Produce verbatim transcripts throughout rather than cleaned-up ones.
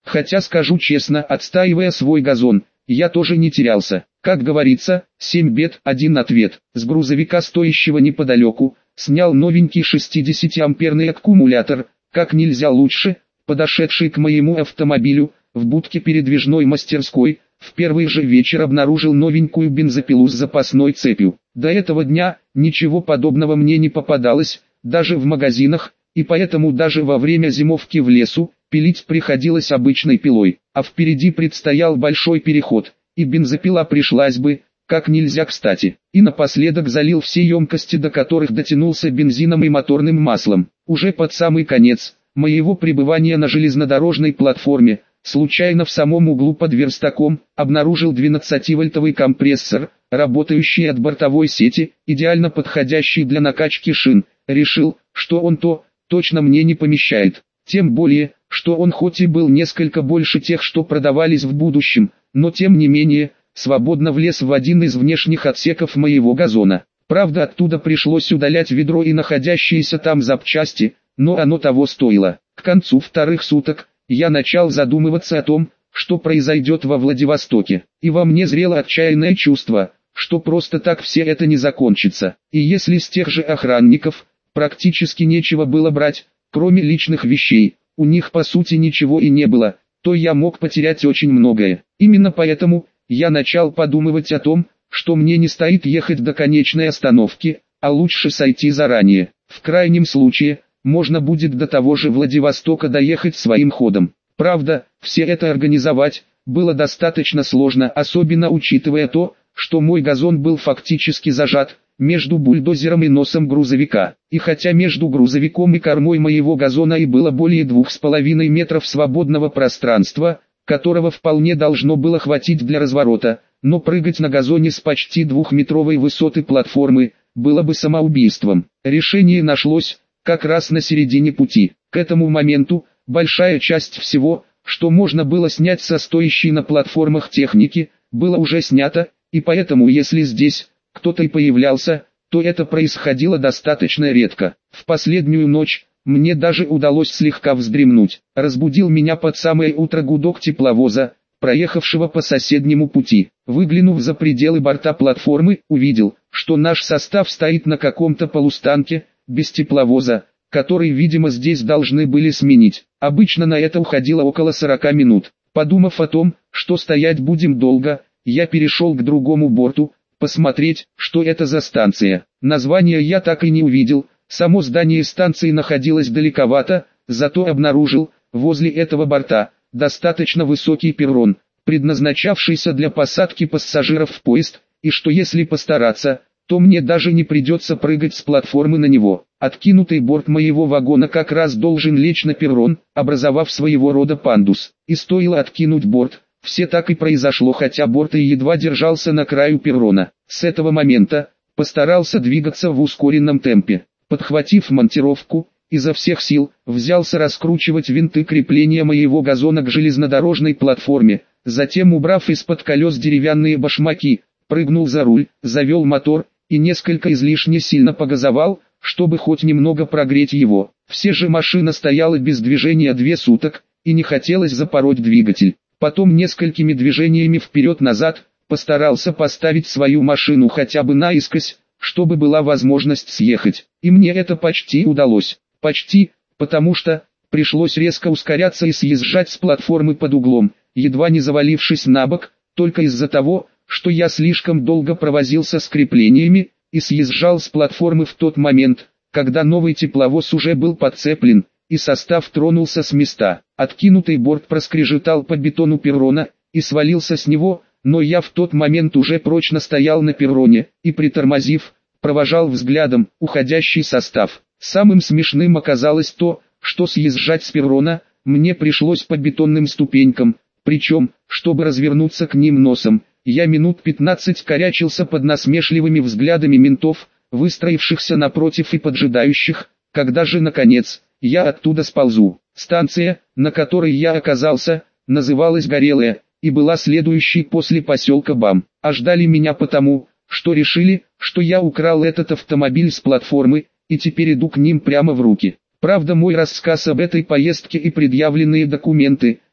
Хотя скажу честно, отстаивая свой газон, я тоже не терялся. Как говорится, семь бед, один ответ. С грузовика, стоящего неподалеку, снял новенький шестидесятиамперный аккумулятор, как нельзя лучше, подошедший к моему автомобилю, в будке передвижной мастерской, в первый же вечер обнаружил новенькую бензопилу с запасной цепью. До этого дня ничего подобного мне не попадалось, даже в магазинах, и поэтому даже во время зимовки в лесу, пилить приходилось обычной пилой, а впереди предстоял большой переход, и бензопила пришлась бы, как нельзя кстати. И напоследок залил все емкости, до которых дотянулся бензином и моторным маслом. Уже под самый конец моего пребывания на железнодорожной платформе, случайно в самом углу под верстаком, обнаружил двенадцативольтовый компрессор, работающий от бортовой сети, идеально подходящий для накачки шин. Решил, что он то, точно мне не помещает. Тем более, что он хоть и был несколько больше тех, что продавались в будущем, но тем не менее, свободно влез в один из внешних отсеков моего газона. Правда, оттуда пришлось удалять ведро и находящиеся там запчасти, но оно того стоило. К концу вторых суток, я начал задумываться о том, что произойдет во Владивостоке, и во мне зрело отчаянное чувство, что просто так все это не закончится. И если с тех же охранников практически нечего было брать, кроме личных вещей, у них по сути ничего и не было, то я мог потерять очень многое. Именно поэтому я начал подумывать о том, что мне не стоит ехать до конечной остановки, а лучше сойти заранее. В крайнем случае, можно будет до того же Владивостока доехать своим ходом. Правда, все это организовать было достаточно сложно, особенно учитывая то, что мой газон был фактически зажат между бульдозером и носом грузовика. И хотя между грузовиком и кормой моего газона и было более двух с половиной метров свободного пространства, которого вполне должно было хватить для разворота, но прыгать на газоне с почти двухметровой высоты платформы было бы самоубийством. Решение нашлось как раз на середине пути. К этому моменту большая часть всего, что можно было снять со стоящей на платформах техники, было уже снято, и поэтому если здесь кто-то и появлялся, то это происходило достаточно редко. В последнюю ночь мне даже удалось слегка вздремнуть. Разбудил меня под самое утро гудок тепловоза, проехавшего по соседнему пути. Выглянув за пределы борта платформы, увидел, что наш состав стоит на каком-то полустанке, без тепловоза, который, видимо, здесь должны были сменить. Обычно на это уходило около сорока минут. Подумав о том, что стоять будем долго, я перешел к другому борту, посмотреть, что это за станция. Название я так и не увидел, само здание станции находилось далековато, зато обнаружил, возле этого борта, достаточно высокий перрон, предназначавшийся для посадки пассажиров в поезд, и что если постараться, то мне даже не придется прыгать с платформы на него. Откинутый борт моего вагона как раз должен лечь на перрон, образовав своего рода пандус. И стоило откинуть борт, все так и произошло, хотя борт и едва держался на краю перрона. С этого момента постарался двигаться в ускоренном темпе. Подхватив монтировку, изо всех сил взялся раскручивать винты крепления моего газона к железнодорожной платформе, затем, убрав из-под колес деревянные башмаки, прыгнул за руль, завел мотор и несколько излишне сильно погазовал, чтобы хоть немного прогреть его. Все же машина стояла без движения две суток, и не хотелось запороть двигатель. Потом несколькими движениями вперед-назад постарался поставить свою машину хотя бы наискось, чтобы была возможность съехать. И мне это почти удалось. Почти, потому что пришлось резко ускоряться и съезжать с платформы под углом, едва не завалившись на бок, только из-за того, что я слишком долго провозился с креплениями, и съезжал с платформы в тот момент, когда новый тепловоз уже был подцеплен, и состав тронулся с места. Откинутый борт проскрежетал по бетону перрона, и свалился с него, но я в тот момент уже прочно стоял на перроне, и притормозив, провожал взглядом уходящий состав. Самым смешным оказалось то, что съезжать с перрона мне пришлось по бетонным ступенькам, причем, чтобы развернуться к ним носом, я минут пятнадцать корячился под насмешливыми взглядами ментов, выстроившихся напротив и поджидающих, когда же наконец я оттуда сползу. Станция, на которой я оказался, называлась Горелая, и была следующей после поселка Бам. А ждали меня потому, что решили, что я украл этот автомобиль с платформы, и теперь иду к ним прямо в руки. Правда, мой рассказ об этой поездке и предъявленные документы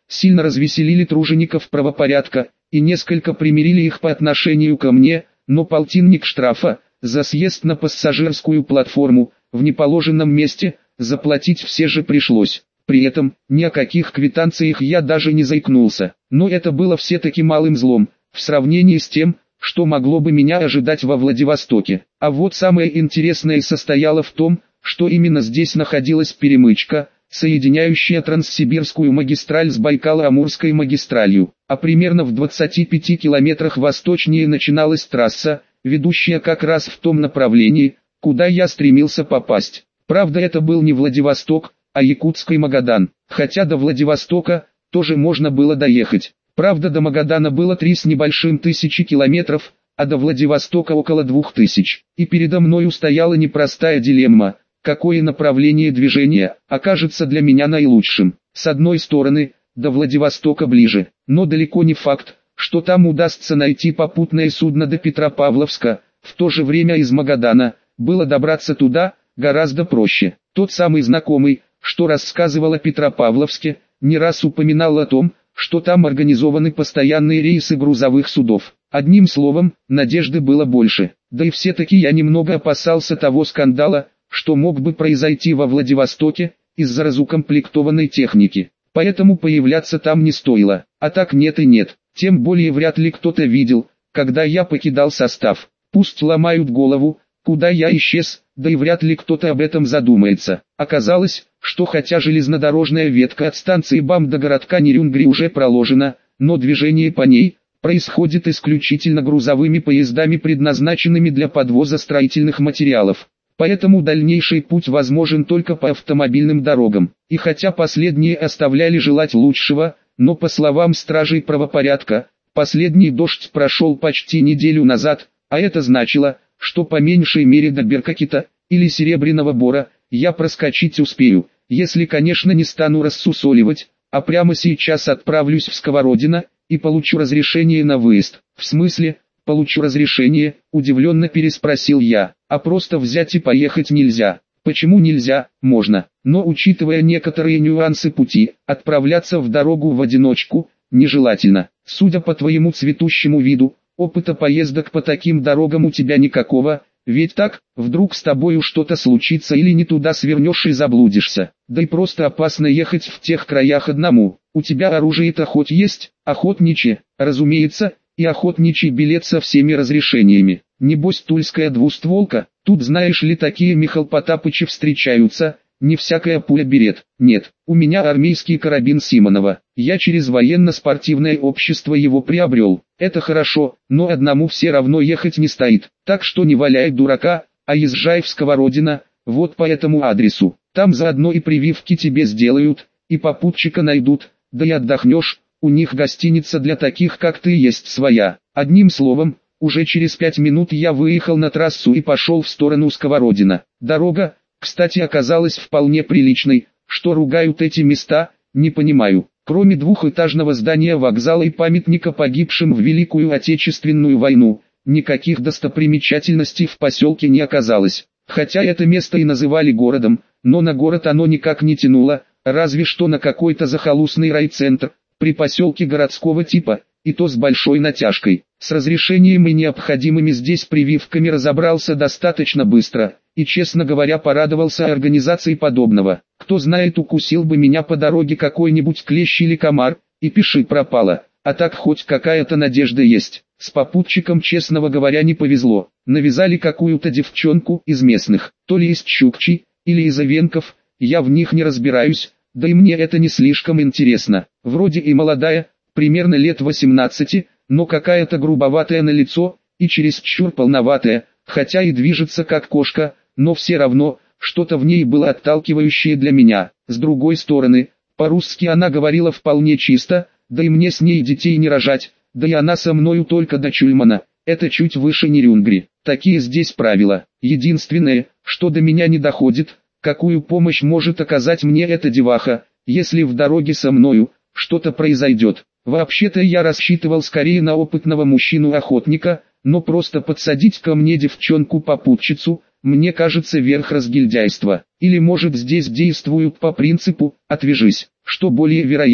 сильно развеселили тружеников правопорядка и несколько примирили их по отношению ко мне, но полтинник штрафа за съезд на пассажирскую платформу в неположенном месте заплатить все же пришлось. При этом ни о каких квитанциях я даже не заикнулся, но это было все-таки малым злом в сравнении с тем, что могло бы меня ожидать во Владивостоке. А вот самое интересное состояло в том, что именно здесь находилась перемычка, соединяющая Транссибирскую магистраль с Байкало-Амурской магистралью, а примерно в двадцати пяти километрах восточнее начиналась трасса, ведущая как раз в том направлении, куда я стремился попасть. Правда, это был не Владивосток, а Якутский Магадан, хотя до Владивостока тоже можно было доехать. Правда, до Магадана было три с небольшим тысячи километров, а до Владивостока около двух тысяч. И передо мною стояла непростая дилемма, какое направление движения окажется для меня наилучшим. С одной стороны, до Владивостока ближе, но далеко не факт, что там удастся найти попутное судно до Петропавловска. В то же время из Магадана было добраться туда гораздо проще. Тот самый знакомый, что рассказывал о Петропавловске, не раз упоминал о том, что там организованы постоянные рейсы грузовых судов. Одним словом, надежды было больше. Да и все-таки я немного опасался того скандала, что мог бы произойти во Владивостоке из-за разукомплектованной техники. Поэтому появляться там не стоило. А так нет и нет. Тем более вряд ли кто-то видел, когда я покидал состав. Пусть ломают голову, куда я исчез, да и вряд ли кто-то об этом задумается. Оказалось, что хотя железнодорожная ветка от станции БАМ до городка Нерюнгри уже проложена, но движение по ней происходит исключительно грузовыми поездами, предназначенными для подвоза строительных материалов. Поэтому дальнейший путь возможен только по автомобильным дорогам. И хотя последние оставляли желать лучшего, но по словам стражей правопорядка, последний дождь прошел почти неделю назад, а это значило, что по меньшей мере до Беркакита или Серебряного Бора я проскочить успею, если, конечно, не стану рассусоливать, а прямо сейчас отправлюсь в Сковородино и получу разрешение на выезд. В смысле, получу разрешение, удивленно переспросил я, а просто взять и поехать нельзя. Почему нельзя? Можно, но учитывая некоторые нюансы пути, отправляться в дорогу в одиночку нежелательно. Судя по твоему цветущему виду, опыта поездок по таким дорогам у тебя никакого, ведь так, вдруг с тобою что-то случится или не туда свернешь и заблудишься. Да и просто опасно ехать в тех краях одному. У тебя оружие-то хоть есть? Охотничье, разумеется, и охотничий билет со всеми разрешениями. Небось тульская двустволка, тут знаешь ли такие Михал Потапычи встречаются, не всякая пуля берет. Нет, у меня армейский карабин Симонова, я через военно-спортивное общество его приобрел. Это хорошо, но одному все равно ехать не стоит, так что не валяй дурака, а езжай в Сковородино, вот по этому адресу. Там заодно и прививки тебе сделают, и попутчика найдут, да и отдохнешь, у них гостиница для таких как ты есть своя. Одним словом, уже через пять минут я выехал на трассу и пошел в сторону Сковородино. Дорога, кстати, оказалась вполне приличной. Что ругают эти места, не понимаю. Кроме двухэтажного здания вокзала и памятника погибшим в Великую Отечественную войну, никаких достопримечательностей в поселке не оказалось. Хотя это место и называли городом, но на город оно никак не тянуло, разве что на какой-то захолустный райцентр, при поселке городского типа, и то с большой натяжкой. С разрешением и необходимыми здесь прививками разобрался достаточно быстро, и, честно говоря, порадовался организации подобного. Кто знает, укусил бы меня по дороге какой-нибудь клещ или комар, и пиши пропало, а так хоть какая-то надежда есть. С попутчиком, честного говоря, не повезло. Навязали какую-то девчонку из местных, то ли из Чукчи, или из Овенков, я в них не разбираюсь, да и мне это не слишком интересно. Вроде и молодая, примерно лет восемнадцати, но какая-то грубоватая на лицо, и чересчур полноватая, хотя и движется как кошка, но все равно, что-то в ней было отталкивающее для меня. С другой стороны, по-русски она говорила вполне чисто, да и мне с ней детей не рожать, да и она со мною только до Чульмана, это чуть выше Нерюнгри. Такие здесь правила. Единственное, что до меня не доходит, какую помощь может оказать мне эта деваха, если в дороге со мною что-то произойдет. Вообще-то я рассчитывал скорее на опытного мужчину-охотника, но просто подсадить ко мне девчонку-попутчицу, мне кажется, верх разгильдяйства. Или может здесь действуют по принципу «отвяжись», что более вероятно.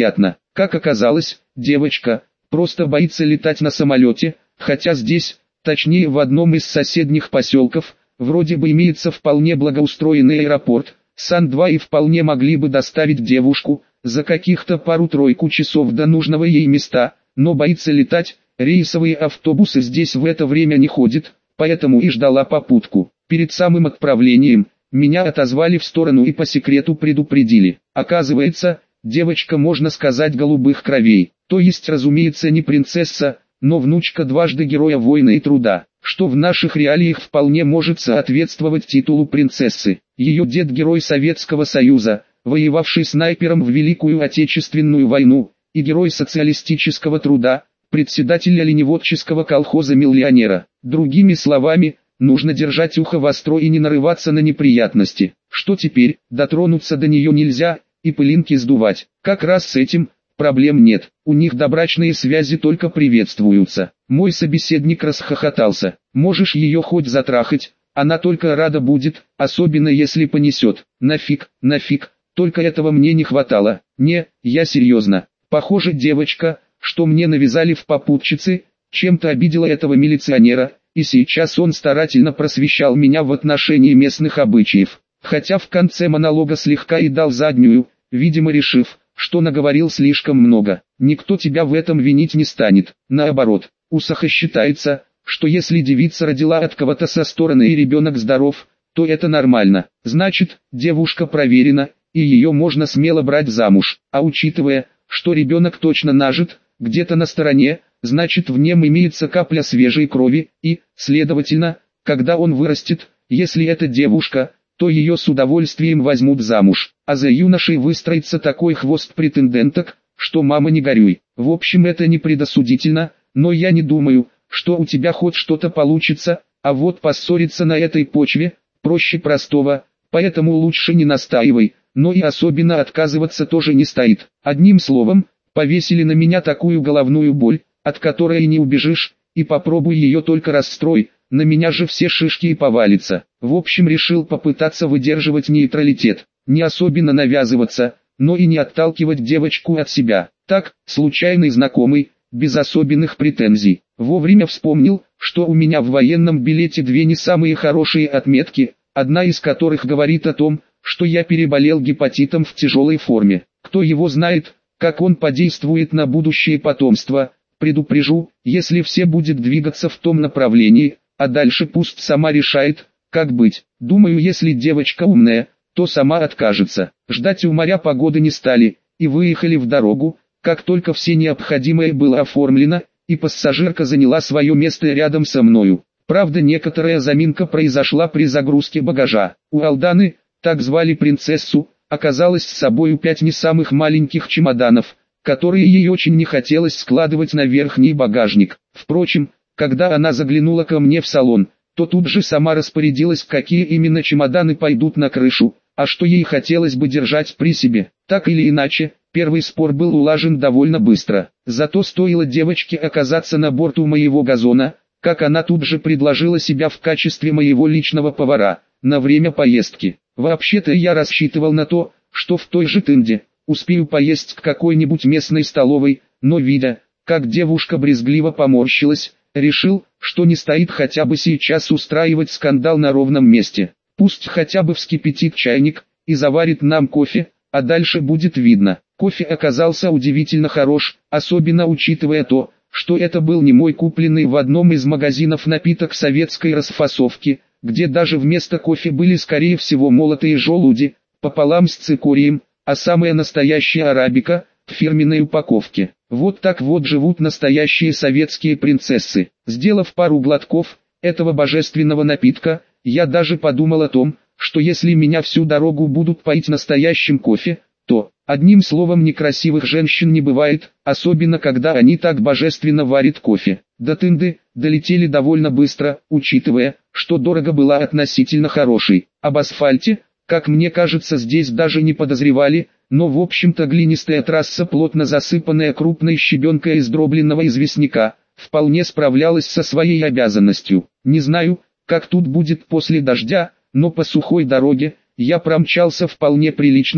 Как оказалось, девочка просто боится летать на самолете, хотя здесь, точнее в одном из соседних поселков, вроде бы имеется вполне благоустроенный аэропорт, Сан-два и вполне могли бы доставить девушку за каких-то пару-тройку часов до нужного ей места, но боится летать, рейсовые автобусы здесь в это время не ходят, поэтому и ждала попутку. Перед самым отправлением, меня отозвали в сторону и по секрету предупредили. Оказывается, девочка, можно сказать, голубых кровей, то есть, разумеется, не принцесса, но внучка дважды героя войны и труда, что в наших реалиях вполне может соответствовать титулу принцессы. Ее дед герой Советского Союза, воевавший снайпером в Великую Отечественную войну, и герой социалистического труда, председатель оленеводческого колхоза миллионера. Другими словами, нужно держать ухо востро и не нарываться на неприятности. Что теперь, дотронуться до нее нельзя, и пылинки сдувать. Как раз с этим проблем нет, у них добрачные связи только приветствуются. Мой собеседник расхохотался. Можешь ее хоть затрахать, она только рада будет, особенно если понесет. Нафиг, нафиг, только этого мне не хватало. Не, я серьезно. Похоже, девочка, что мне навязали в попутчицы, чем-то обидела этого милиционера, и сейчас он старательно просвещал меня в отношении местных обычаев. Хотя в конце монолога слегка и дал заднюю, видимо решив, что наговорил слишком много. Никто тебя в этом винить не станет. Наоборот, у Саха считается, что если девица родила от кого-то со стороны и ребенок здоров, то это нормально. Значит, девушка проверена, и ее можно смело брать замуж. А учитывая, что ребенок точно нажит, где-то на стороне, значит в нем имеется капля свежей крови, и, следовательно, когда он вырастет, если это девушка, то ее с удовольствием возьмут замуж, а за юношей выстроится такой хвост претенденток, что мама не горюй. В общем, это не предосудительно, но я не думаю, что у тебя хоть что-то получится, а вот поссориться на этой почве, проще простого, поэтому лучше не настаивай, но и особенно отказываться тоже не стоит. Одним словом, повесили на меня такую головную боль, от которой не убежишь, и попробуй ее только расстрой, на меня же все шишки и повалится. В общем, решил попытаться выдерживать нейтралитет, не особенно навязываться, но и не отталкивать девочку от себя. Так, случайный знакомый, без особенных претензий. Вовремя вспомнил, что у меня в военном билете две не самые хорошие отметки, одна из которых говорит о том, что я переболел гепатитом в тяжелой форме. Кто его знает, как он подействует на будущее потомство. Предупрежу, если все будет двигаться в том направлении, а дальше пусть сама решает, как быть. Думаю, если девочка умная, то сама откажется. Ждать у моря погоды не стали, и выехали в дорогу, как только все необходимое было оформлено, и пассажирка заняла свое место рядом со мною. Правда, некоторая заминка произошла при загрузке багажа. У Алданы, так звали принцессу, оказалось с собою пять не самых маленьких чемоданов, которые ей очень не хотелось складывать на верхний багажник. Впрочем, когда она заглянула ко мне в салон, то тут же сама распорядилась, какие именно чемоданы пойдут на крышу, а что ей хотелось бы держать при себе. Так или иначе, первый спор был улажен довольно быстро. Зато стоило девочке оказаться на борту моего газона, как она тут же предложила себя в качестве моего личного повара, на время поездки. Вообще-то я рассчитывал на то, что в той же Тынде успею поесть к какой-нибудь местной столовой, но видя, как девушка брезгливо поморщилась, решил, что не стоит хотя бы сейчас устраивать скандал на ровном месте. Пусть хотя бы вскипятит чайник и заварит нам кофе, а дальше будет видно. Кофе оказался удивительно хорош, особенно учитывая то, что это был не мой купленный в одном из магазинов напиток советской расфасовки, где даже вместо кофе были скорее всего молотые желуди, пополам с цикорием, а самая настоящая арабика, в фирменной упаковке. Вот так вот живут настоящие советские принцессы. Сделав пару глотков этого божественного напитка, я даже подумал о том, что если меня всю дорогу будут поить настоящим кофе, то, одним словом, некрасивых женщин не бывает, особенно когда они так божественно варят кофе. До Тынды долетели довольно быстро, учитывая, что дорога была относительно хорошей. Об асфальте, как мне кажется, здесь даже не подозревали, но в общем-то глинистая трасса, плотно засыпанная крупной щебенкой из дробленного известняка, вполне справлялась со своей обязанностью. Не знаю, как тут будет после дождя, но по сухой дороге я промчался вполне прилично,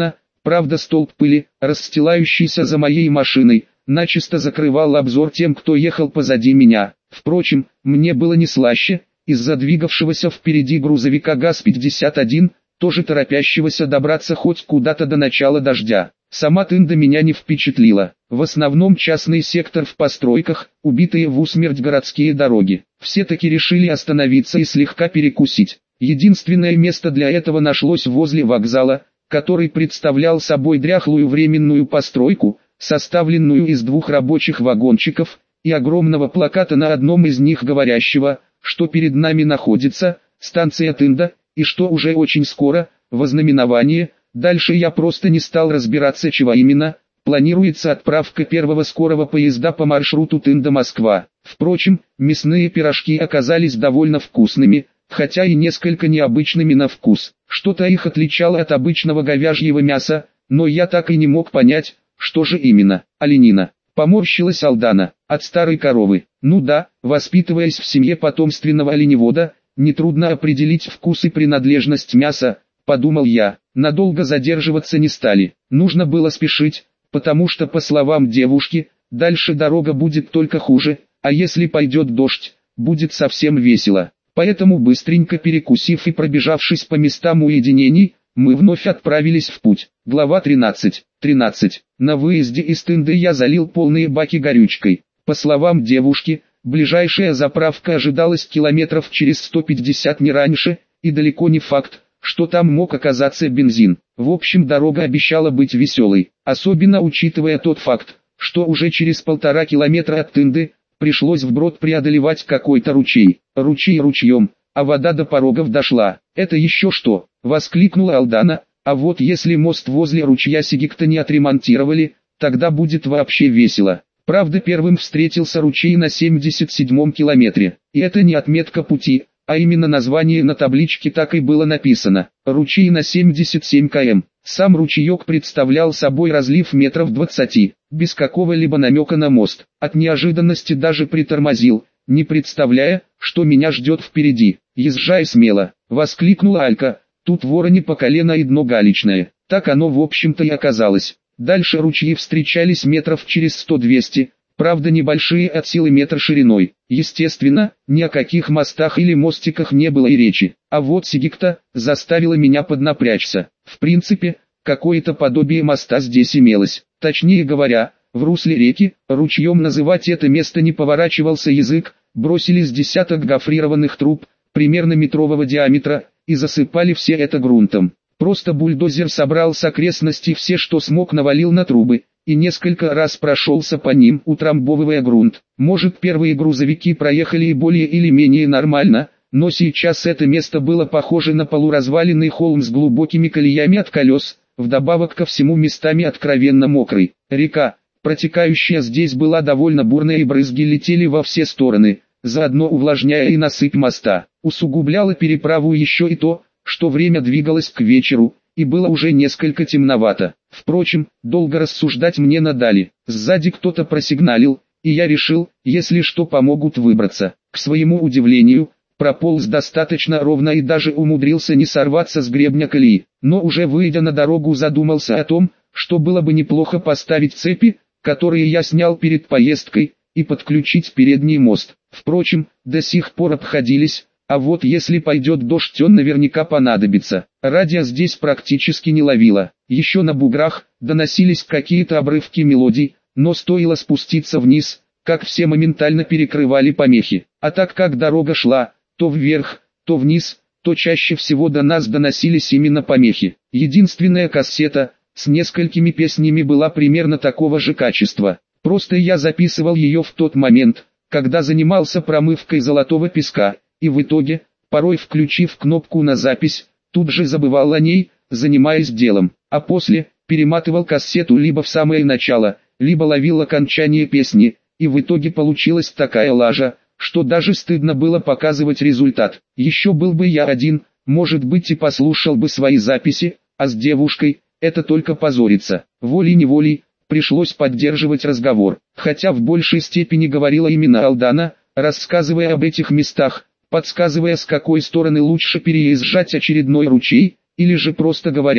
Правда, столб пыли, расстилающийся за моей машиной, начисто закрывал обзор тем, кто ехал позади меня. Впрочем, мне было не слаще, из-за двигавшегося впереди грузовика ГАЗ пятьдесят один, тоже торопящегося добраться хоть куда-то до начала дождя. Сама Тында меня не впечатлила. В основном частный сектор в постройках, убитые в усмерть городские дороги. Все таки решили остановиться и слегка перекусить. Единственное место для этого нашлось возле вокзала, который представлял собой дряхлую временную постройку, составленную из двух рабочих вагончиков, и огромного плаката на одном из них говорящего, что перед нами находится станция Тында, и что уже очень скоро, вознаменование. Дальше я просто не стал разбираться, чего именно. Планируется отправка первого скорого поезда по маршруту Тында-Москва. Впрочем, мясные пирожки оказались довольно вкусными, хотя и несколько необычными на вкус. Что-то их отличало от обычного говяжьего мяса, но я так и не мог понять, что же именно. Оленина. Поморщилась Алдана. От старой коровы. Ну да, воспитываясь в семье потомственного оленевода, нетрудно определить вкус и принадлежность мяса, подумал я. Надолго задерживаться не стали. Нужно было спешить, потому что, по словам девушки, дальше дорога будет только хуже, а если пойдет дождь, будет совсем весело. Поэтому, быстренько перекусив и пробежавшись по местам уединений, мы вновь отправились в путь. Глава тринадцать. тринадцать. На выезде из Тынды я залил полные баки горючкой. По словам девушки, ближайшая заправка ожидалась километров через сто пятьдесят не раньше, и далеко не факт, что там мог оказаться бензин. В общем, дорога обещала быть веселой, особенно учитывая тот факт, что уже через полтора километра от Тынды пришлось вброд преодолевать какой-то ручей. Ручей ручьем, а вода до порогов дошла. «Это еще что?» — воскликнула Алдана. «А вот если мост возле ручья Сигикта не отремонтировали, тогда будет вообще весело». Правда, первым встретился ручей на семьдесят седьмом километре. И это не отметка пути, а именно название на табличке так и было написано. Ручей на семьдесят семь километров. Сам ручеек представлял собой разлив метров двадцати, без какого-либо намека на мост. От неожиданности даже притормозил, не представляя, что меня ждет впереди. «Езжай смело!» — воскликнула Алька. «Тут вороне по колено и дно галечное». Так оно в общем-то и оказалось. Дальше ручьи встречались метров через сто-двести, правда небольшие от силы метр шириной. Естественно, ни о каких мостах или мостиках не было и речи. А вот Сигикта заставила меня поднапрячься. В принципе, какое-то подобие моста здесь имелось. Точнее говоря, в русле реки, ручьем называть это место не поворачивался язык, бросились десяток гофрированных труб, примерно метрового диаметра, и засыпали все это грунтом. Просто бульдозер собрал с окрестностей все, что смог, навалил на трубы, и несколько раз прошелся по ним, утрамбовывая грунт. Может, первые грузовики проехали и более или менее нормально, но сейчас это место было похоже на полуразваленный холм с глубокими колеями от колес, вдобавок ко всему местами откровенно мокрый. Река, протекающая здесь, была довольно бурная, и брызги летели во все стороны, заодно увлажняя и насыпь моста. Усугубляло переправу еще и то, что время двигалось к вечеру, и было уже несколько темновато. Впрочем, долго рассуждать мне надали. Сзади кто-то просигналил, и я решил, если что, помогут выбраться. К своему удивлению, прополз достаточно ровно и даже умудрился не сорваться с гребня колеи. Но уже выйдя на дорогу, задумался о том, что было бы неплохо поставить цепи, которые я снял перед поездкой, и подключить передний мост. Впрочем, до сих пор обходились. А вот если пойдет дождь, он наверняка понадобится. Радио здесь практически не ловило. Еще на буграх доносились какие-то обрывки мелодий, но стоило спуститься вниз, как все моментально перекрывали помехи. А так как дорога шла, то вверх, то вниз, то чаще всего до нас доносились именно помехи. Единственная кассета с несколькими песнями была примерно такого же качества. Просто я записывал ее в тот момент, когда занимался промывкой золотого песка. И в итоге, порой включив кнопку на запись, тут же забывал о ней, занимаясь делом, а после, перематывал кассету либо в самое начало, либо ловил окончание песни, и в итоге получилась такая лажа, что даже стыдно было показывать результат. Еще был бы я один, может быть, и послушал бы свои записи, а с девушкой, это только позориться. Волей-неволей, пришлось поддерживать разговор, хотя в большей степени говорила именно Алдана, рассказывая об этих местах, подсказывая, с какой стороны лучше переезжать очередной ручей, или же просто говоря,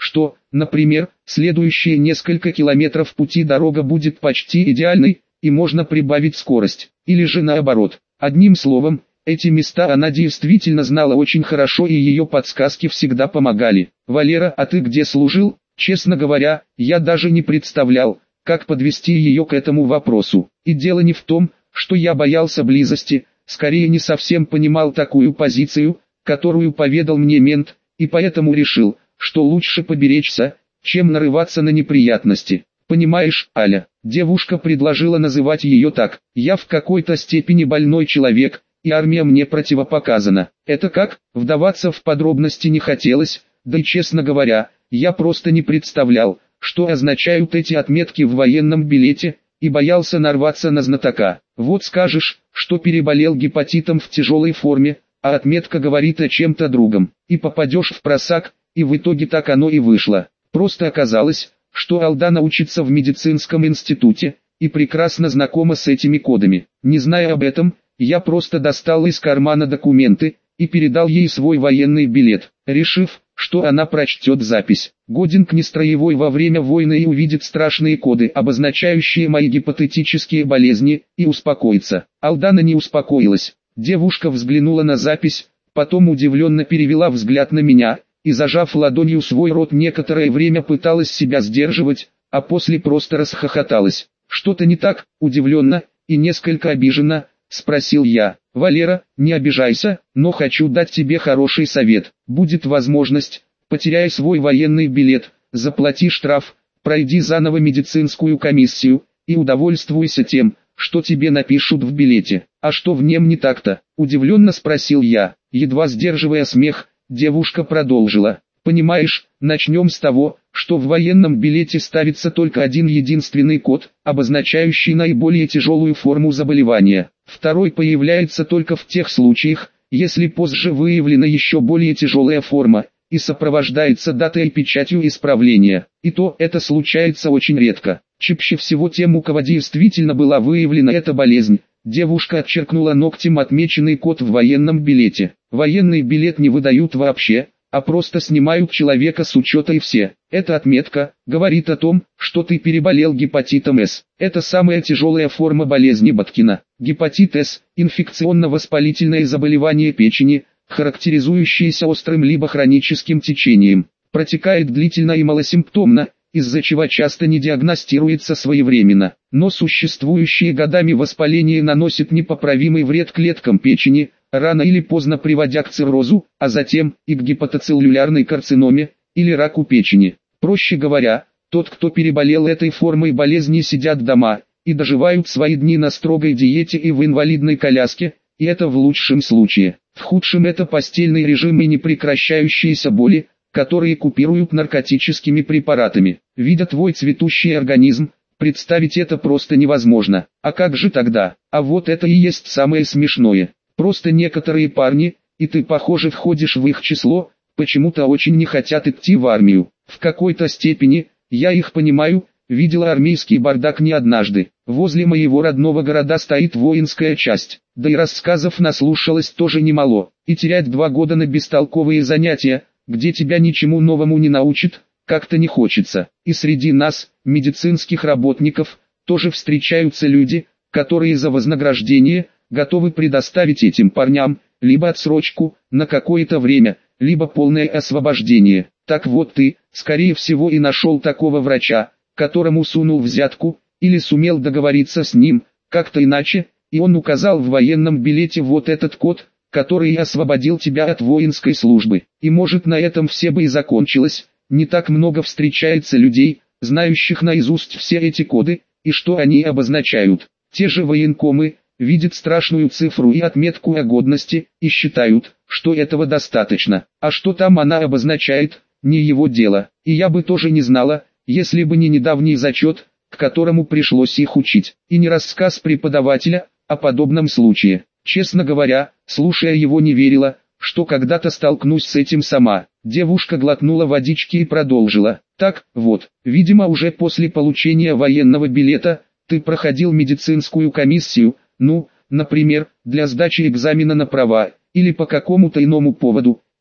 что, например, следующие несколько километров пути дорога будет почти идеальной, и можно прибавить скорость, или же наоборот. Одним словом, эти места она действительно знала очень хорошо, и ее подсказки всегда помогали. «Валера, а ты где служил?» Честно говоря, я даже не представлял, как подвести ее к этому вопросу. И дело не в том, что я боялся близости, скорее не совсем понимал такую позицию, которую поведал мне мент, и поэтому решил, что лучше поберечься, чем нарываться на неприятности. «Понимаешь, Аля», девушка предложила называть ее так, «я в какой-то степени больной человек, и армия мне противопоказана». Это как? Вдаваться в подробности не хотелось, да и честно говоря, я просто не представлял, что означают эти отметки в военном билете, и боялся нарваться на знатока. Вот скажешь, что переболел гепатитом в тяжелой форме, а отметка говорит о чем-то другом, и попадешь в просак, и в итоге так оно и вышло. Просто оказалось, что Алдана учится в медицинском институте, и прекрасно знакома с этими кодами. Не зная об этом, я просто достал из кармана документы, и передал ей свой военный билет, решив, что она прочтет запись. Годен к нестроевой во время войны и увидит страшные коды, обозначающие мои гипотетические болезни, и успокоится. Алдана не успокоилась. Девушка взглянула на запись, потом удивленно перевела взгляд на меня, и зажав ладонью свой рот некоторое время пыталась себя сдерживать, а после просто расхохоталась. «Что-то не так?» – удивленно и несколько обиженно спросил я. «Валера, не обижайся, но хочу дать тебе хороший совет. Будет возможность, потеряй свой военный билет, заплати штраф, пройди заново медицинскую комиссию, и удовольствуйся тем, что тебе напишут в билете». «А что в нем не так-то?» – удивленно спросил я. Едва сдерживая смех, девушка продолжила. «Понимаешь, начнем с того, что в военном билете ставится только один единственный код, обозначающий наиболее тяжелую форму заболевания. Второй появляется только в тех случаях, если позже выявлена еще более тяжелая форма, и сопровождается датой и печатью исправления. И то это случается очень редко. Чаще всего тем, у кого действительно была выявлена эта болезнь». Девушка отчеркнула ногтем отмеченный код в военном билете. Военный билет не выдают вообще, а просто снимают человека с учета, и все. Эта отметка говорит о том, что ты переболел гепатитом С. Это самая тяжелая форма болезни Боткина. Гепатит С – инфекционно-воспалительное заболевание печени, характеризующееся острым либо хроническим течением. Протекает длительно и малосимптомно, из-за чего часто не диагностируется своевременно. Но существующие годами воспаление наносит непоправимый вред клеткам печени, рано или поздно приводя к циррозу, а затем и к гепатоцеллюлярной карциноме, или раку печени. Проще говоря, тот, кто переболел этой формой болезни, сидят дома, и доживают свои дни на строгой диете и в инвалидной коляске, и это в лучшем случае. В худшем это постельный режим и непрекращающиеся боли, которые купируют наркотическими препаратами. Видя твой цветущий организм, представить это просто невозможно. А как же тогда? А вот это и есть самое смешное. Просто некоторые парни, и ты, похоже, входишь в их число, почему-то очень не хотят идти в армию. В какой-то степени, я их понимаю, видела армейский бардак не однажды. Возле моего родного города стоит воинская часть, да и рассказов наслушалась тоже немало. И терять два года на бестолковые занятия, где тебя ничему новому не научат, как-то не хочется. И среди нас, медицинских работников, тоже встречаются люди, которые за вознаграждение готовы предоставить этим парням либо отсрочку на какое-то время, либо полное освобождение. Так вот ты, скорее всего, и нашел такого врача, которому сунул взятку, или сумел договориться с ним, как-то иначе, и он указал в военном билете вот этот код, который и освободил тебя от воинской службы. И может на этом все бы и закончилось. Не так много встречается людей, знающих наизусть все эти коды, и что они обозначают. Те же военкомы видят страшную цифру и отметку о годности, и считают, что этого достаточно. А что там она обозначает, не его дело. И я бы тоже не знала, если бы не недавний зачет, к которому пришлось их учить, и не рассказ преподавателя о подобном случае. Честно говоря, слушая его, не верила, что когда-то столкнусь с этим сама. Девушка глотнула водички и продолжила. Так, вот, видимо, уже после получения военного билета, ты проходил медицинскую комиссию, ну, например, для сдачи экзамена на права, или по какому-то иному поводу,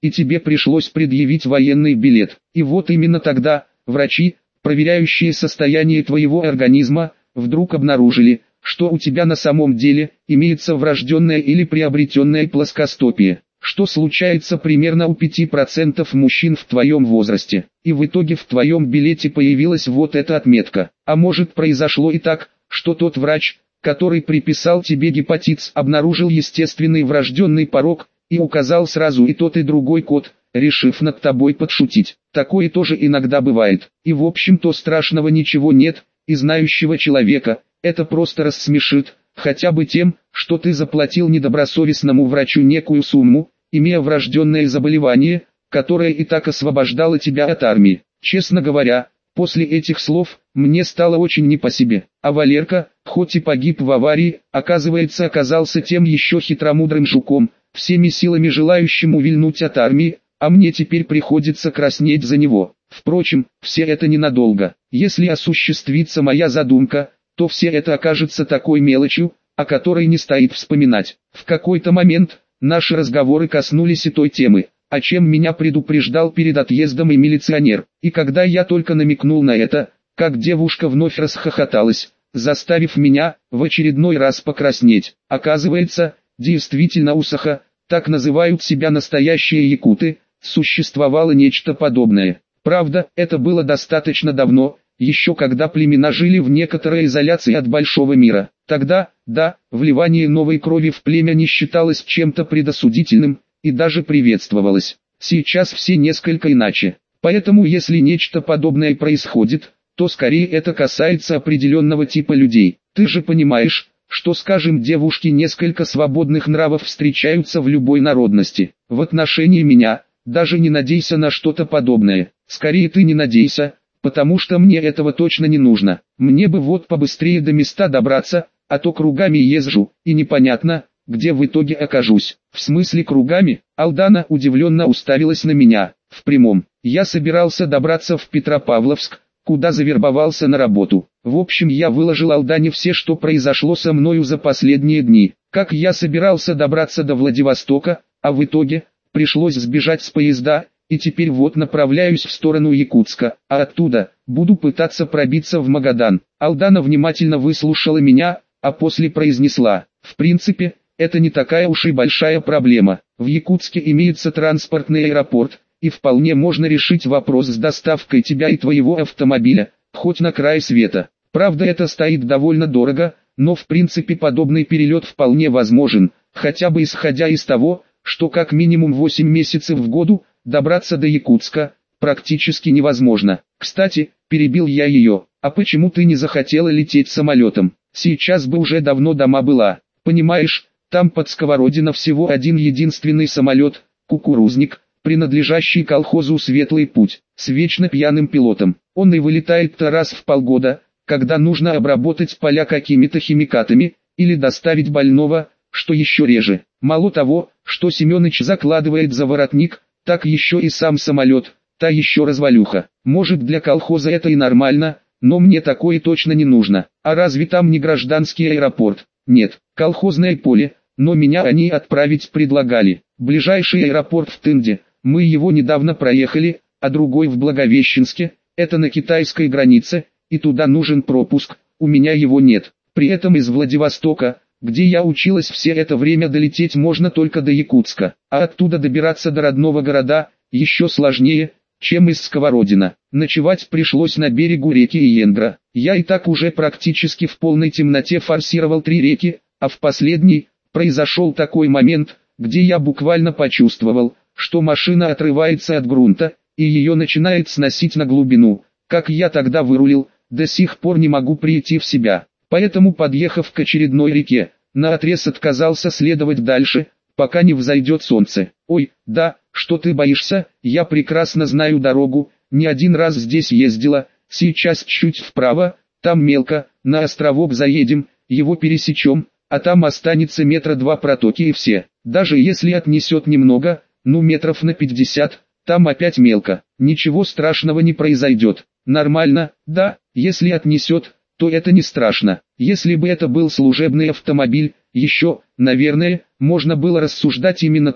и тебе пришлось предъявить военный билет. И вот именно тогда, врачи, проверяющие состояние твоего организма, вдруг обнаружили, что у тебя на самом деле имеется врожденная или приобретенная плоскостопие, что случается примерно у пяти процентов мужчин в твоем возрасте. И в итоге в твоем билете появилась вот эта отметка. А может, произошло и так, что тот врач, который приписал тебе гепатит С, обнаружил естественный врожденный порок и указал сразу и тот и другой код, решив над тобой подшутить. Такое тоже иногда бывает. И в общем-то страшного ничего нет, и знающего человека это просто рассмешит, хотя бы тем, что ты заплатил недобросовестному врачу некую сумму, имея врожденное заболевание, которое и так освобождало тебя от армии. Честно говоря, после этих слов, мне стало очень не по себе. А Валерка, хоть и погиб в аварии, оказывается оказался тем еще хитромудрым жуком, всеми силами желающим увильнуть от армии, а мне теперь приходится краснеть за него. Впрочем, все это ненадолго. Если осуществится моя задумка, то все это окажется такой мелочью, о которой не стоит вспоминать. В какой-то момент наши разговоры коснулись и той темы, о чем меня предупреждал перед отъездом и милиционер. И когда я только намекнул на это, как девушка вновь расхохоталась, заставив меня в очередной раз покраснеть. Оказывается, действительно у Саха, так называют себя настоящие якуты, существовало нечто подобное. Правда, это было достаточно давно, еще когда племена жили в некоторой изоляции от большого мира. Тогда, да, вливание новой крови в племя не считалось чем-то предосудительным, и даже приветствовалось. Сейчас все несколько иначе. Поэтому если нечто подобное происходит, то скорее это касается определенного типа людей. Ты же понимаешь, что, скажем, девушки несколько свободных нравов встречаются в любой народности. В отношении меня, даже не надейся на что-то подобное. Скорее ты не надейся, потому что мне этого точно не нужно. Мне бы вот побыстрее до места добраться, а то кругами езжу, и непонятно, где в итоге окажусь. В смысле кругами? Алдана удивленно уставилась на меня. В прямом. Я собирался добраться в Петропавловск, куда завербовался на работу. В общем, я выложил Алдане все, что произошло со мною за последние дни. Как я собирался добраться до Владивостока, а в итоге пришлось сбежать с поезда, и теперь вот направляюсь в сторону Якутска, а оттуда буду пытаться пробиться в Магадан. Алдана внимательно выслушала меня, а после произнесла: в принципе, это не такая уж и большая проблема. В Якутске имеется транспортный аэропорт, и вполне можно решить вопрос с доставкой тебя и твоего автомобиля, хоть на край света. Правда, это стоит довольно дорого, но в принципе подобный перелет вполне возможен, хотя бы исходя из того, что как минимум восемь месяцев в году добраться до Якутска практически невозможно. Кстати, перебил я ее: а почему ты не захотела лететь самолетом? Сейчас бы уже давно дома была. Понимаешь, там под Сковородино всего один единственный самолет, кукурузник, принадлежащий колхозу «Светлый путь», с вечно пьяным пилотом. Он и вылетает-то раз в полгода, когда нужно обработать поля какими-то химикатами, или доставить больного, что еще реже. Мало того, что Семёныч закладывает за воротник, так еще и сам самолет, та еще развалюха. Может, для колхоза это и нормально, но мне такое точно не нужно. А разве там не гражданский аэропорт? Нет, колхозное поле, но меня они отправить предлагали. Ближайший аэропорт в Тынде, мы его недавно проехали, а другой в Благовещенске, это на китайской границе, и туда нужен пропуск, у меня его нет. При этом из Владивостока, где я училась все это время, долететь можно только до Якутска, а оттуда добираться до родного города еще сложнее, чем из Сковородина. Ночевать пришлось на берегу реки Иенгра. Я и так уже практически в полной темноте форсировал три реки, а в последней произошел такой момент, где я буквально почувствовал, что машина отрывается от грунта, и ее начинает сносить на глубину. Как я тогда вырулил, до сих пор не могу прийти в себя. Поэтому, подъехав к очередной реке, наотрез отказался следовать дальше, пока не взойдет солнце. Ой, да, что ты боишься, я прекрасно знаю дорогу, не один раз здесь ездила, сейчас чуть вправо, там мелко, на островок заедем, его пересечем, а там останется метра два протоки и все. Даже если отнесет немного, ну метров на пятьдесят, там опять мелко, ничего страшного не произойдет. Нормально, да, если отнесет, то это не страшно. Если бы это был служебный автомобиль, еще, наверное, можно было рассуждать именно так,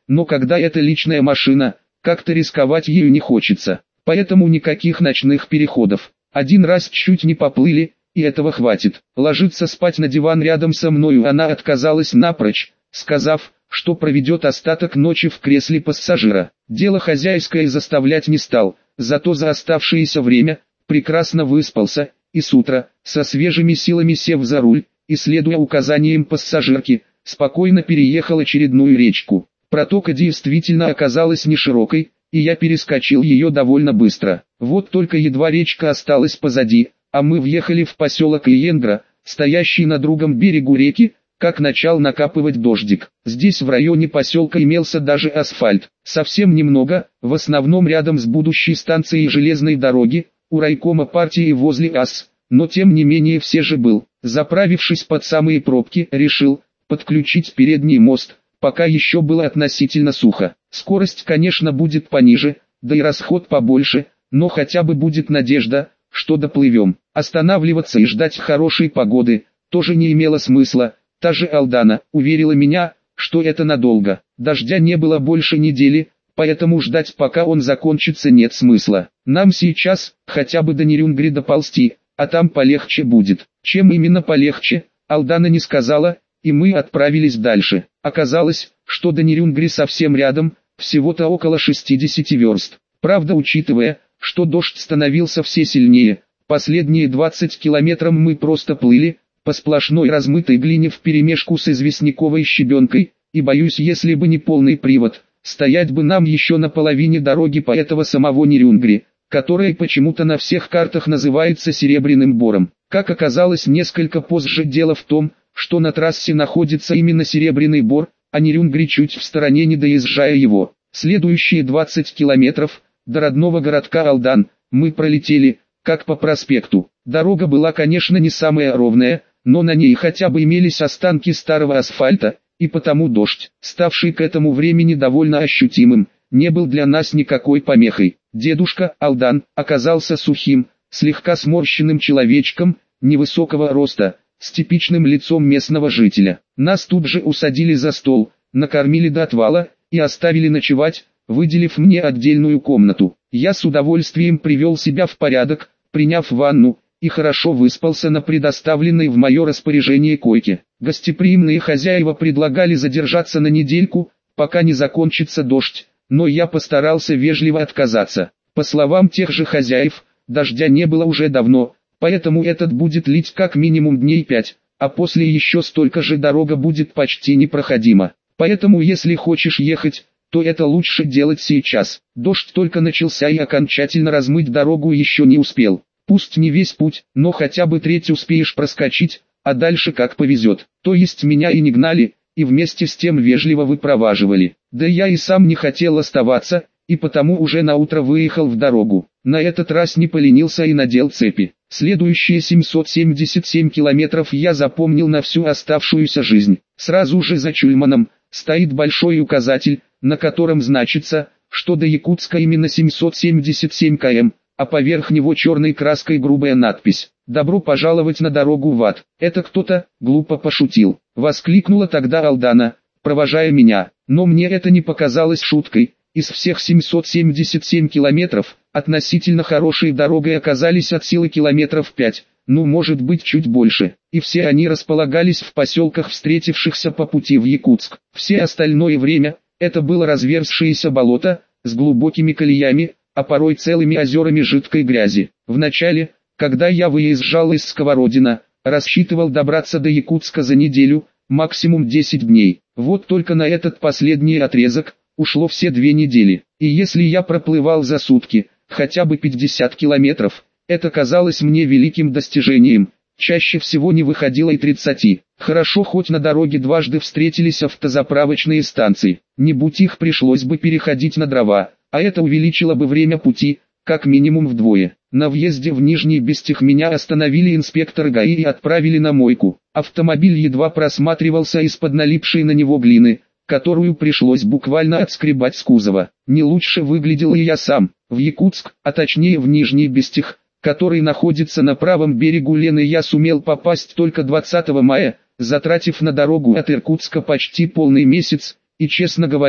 но когда это личная машина, как-то рисковать ею не хочется. Поэтому никаких ночных переходов. Один раз чуть не поплыли, и этого хватит. Ложиться спать на диван рядом со мною она отказалась напрочь, сказав, что проведет остаток ночи в кресле пассажира. Дело хозяйское заставлять не стал, зато за оставшееся время прекрасно выспался, и с утра, со свежими силами сев за руль, и следуя указаниям пассажирки, спокойно переехал очередную речку. Протока действительно оказалась не широкой, и я перескочил ее довольно быстро. Вот только едва речка осталась позади, а мы въехали в поселок Иенгра, стоящий на другом берегу реки, как начал накапывать дождик. Здесь в районе поселка имелся даже асфальт. Совсем немного, в основном рядом с будущей станцией железной дороги, у райкома партии возле АС, но тем не менее все же был. Заправившись под самые пробки, решил подключить передний мост, пока еще было относительно сухо. Скорость, конечно, будет пониже, да и расход побольше, но хотя бы будет надежда, что доплывем. Останавливаться и ждать хорошей погоды тоже не имело смысла. Та же Алдана уверила меня, что это надолго. Дождя не было больше недели, поэтому ждать пока он закончится нет смысла. Нам сейчас хотя бы до Нерюнгри доползти, а там полегче будет. Чем именно полегче, Алдана не сказала, и мы отправились дальше. Оказалось, что до Нерюнгри совсем рядом, всего-то около шестидесяти верст. Правда, учитывая, что дождь становился все сильнее, последние двадцать километров мы просто плыли по сплошной размытой глине вперемешку с известняковой щебенкой, и боюсь, если бы не полный привод, стоять бы нам еще на половине дороги по этого самого Нерюнгри, которое почему-то на всех картах называется Серебряным Бором. Как оказалось несколько позже, дело в том, что на трассе находится именно Серебряный Бор, а Нерюнгри чуть в стороне, не доезжая его. Следующие двадцать километров до родного городка Алдан мы пролетели, как по проспекту. Дорога была, конечно, не самая ровная, но на ней хотя бы имелись останки старого асфальта, и потому дождь, ставший к этому времени довольно ощутимым, не был для нас никакой помехой. Дедушка Алдан оказался сухим, слегка сморщенным человечком, невысокого роста, с типичным лицом местного жителя. Нас тут же усадили за стол, накормили до отвала и оставили ночевать, выделив мне отдельную комнату. Я с удовольствием привел себя в порядок, приняв ванну, и хорошо выспался на предоставленной в мое распоряжение койке. Гостеприимные хозяева предлагали задержаться на недельку, пока не закончится дождь, но я постарался вежливо отказаться. По словам тех же хозяев, дождя не было уже давно, поэтому этот будет лить как минимум дней пять, а после еще столько же дорога будет почти непроходима. Поэтому если хочешь ехать, то это лучше делать сейчас. Дождь только начался и окончательно размыть дорогу еще не успел. Пусть не весь путь, но хотя бы треть успеешь проскочить, а дальше как повезет. То есть меня и не гнали, и вместе с тем вежливо выпроваживали. Да я и сам не хотел оставаться, и потому уже наутро выехал в дорогу. На этот раз не поленился и надел цепи. Следующие семьсот семьдесят семь километров я запомнил на всю оставшуюся жизнь. Сразу же за Чульманом стоит большой указатель, на котором значится, что до Якутска именно семьсот семьдесят семь километров, а поверх него черной краской грубая надпись «Добро пожаловать на дорогу в ад». «Это кто-то, глупо пошутил», — воскликнула тогда Алдана, провожая меня. Но мне это не показалось шуткой. Из всех семисот семидесяти семи километров, относительно хорошей дорогой оказались от силы километров пять, ну может быть чуть больше, и все они располагались в поселках, встретившихся по пути в Якутск. Все остальное время, это было разверзшееся болото, с глубокими колеями, а порой целыми озерами жидкой грязи. Вначале, когда я выезжал из Сковородина, рассчитывал добраться до Якутска за неделю, максимум десять дней. Вот только на этот последний отрезок ушло все две недели. И если я проплывал за сутки, хотя бы пятьдесят километров, это казалось мне великим достижением. Чаще всего не выходило и тридцати. Хорошо, хоть на дороге дважды встретились автозаправочные станции. Не будь их, пришлось бы переходить на дрова, а это увеличило бы время пути, как минимум вдвое. На въезде в Нижний Бестих меня остановили инспекторы ГАИ и отправили на мойку. Автомобиль едва просматривался из-под налипшей на него глины, которую пришлось буквально отскребать с кузова. Не лучше выглядел и я сам. В Якутск, а точнее в Нижний Бестих, который находится на правом берегу Лены, я сумел попасть только двадцатого мая, затратив на дорогу от Иркутска почти полный месяц, и, честно говоря,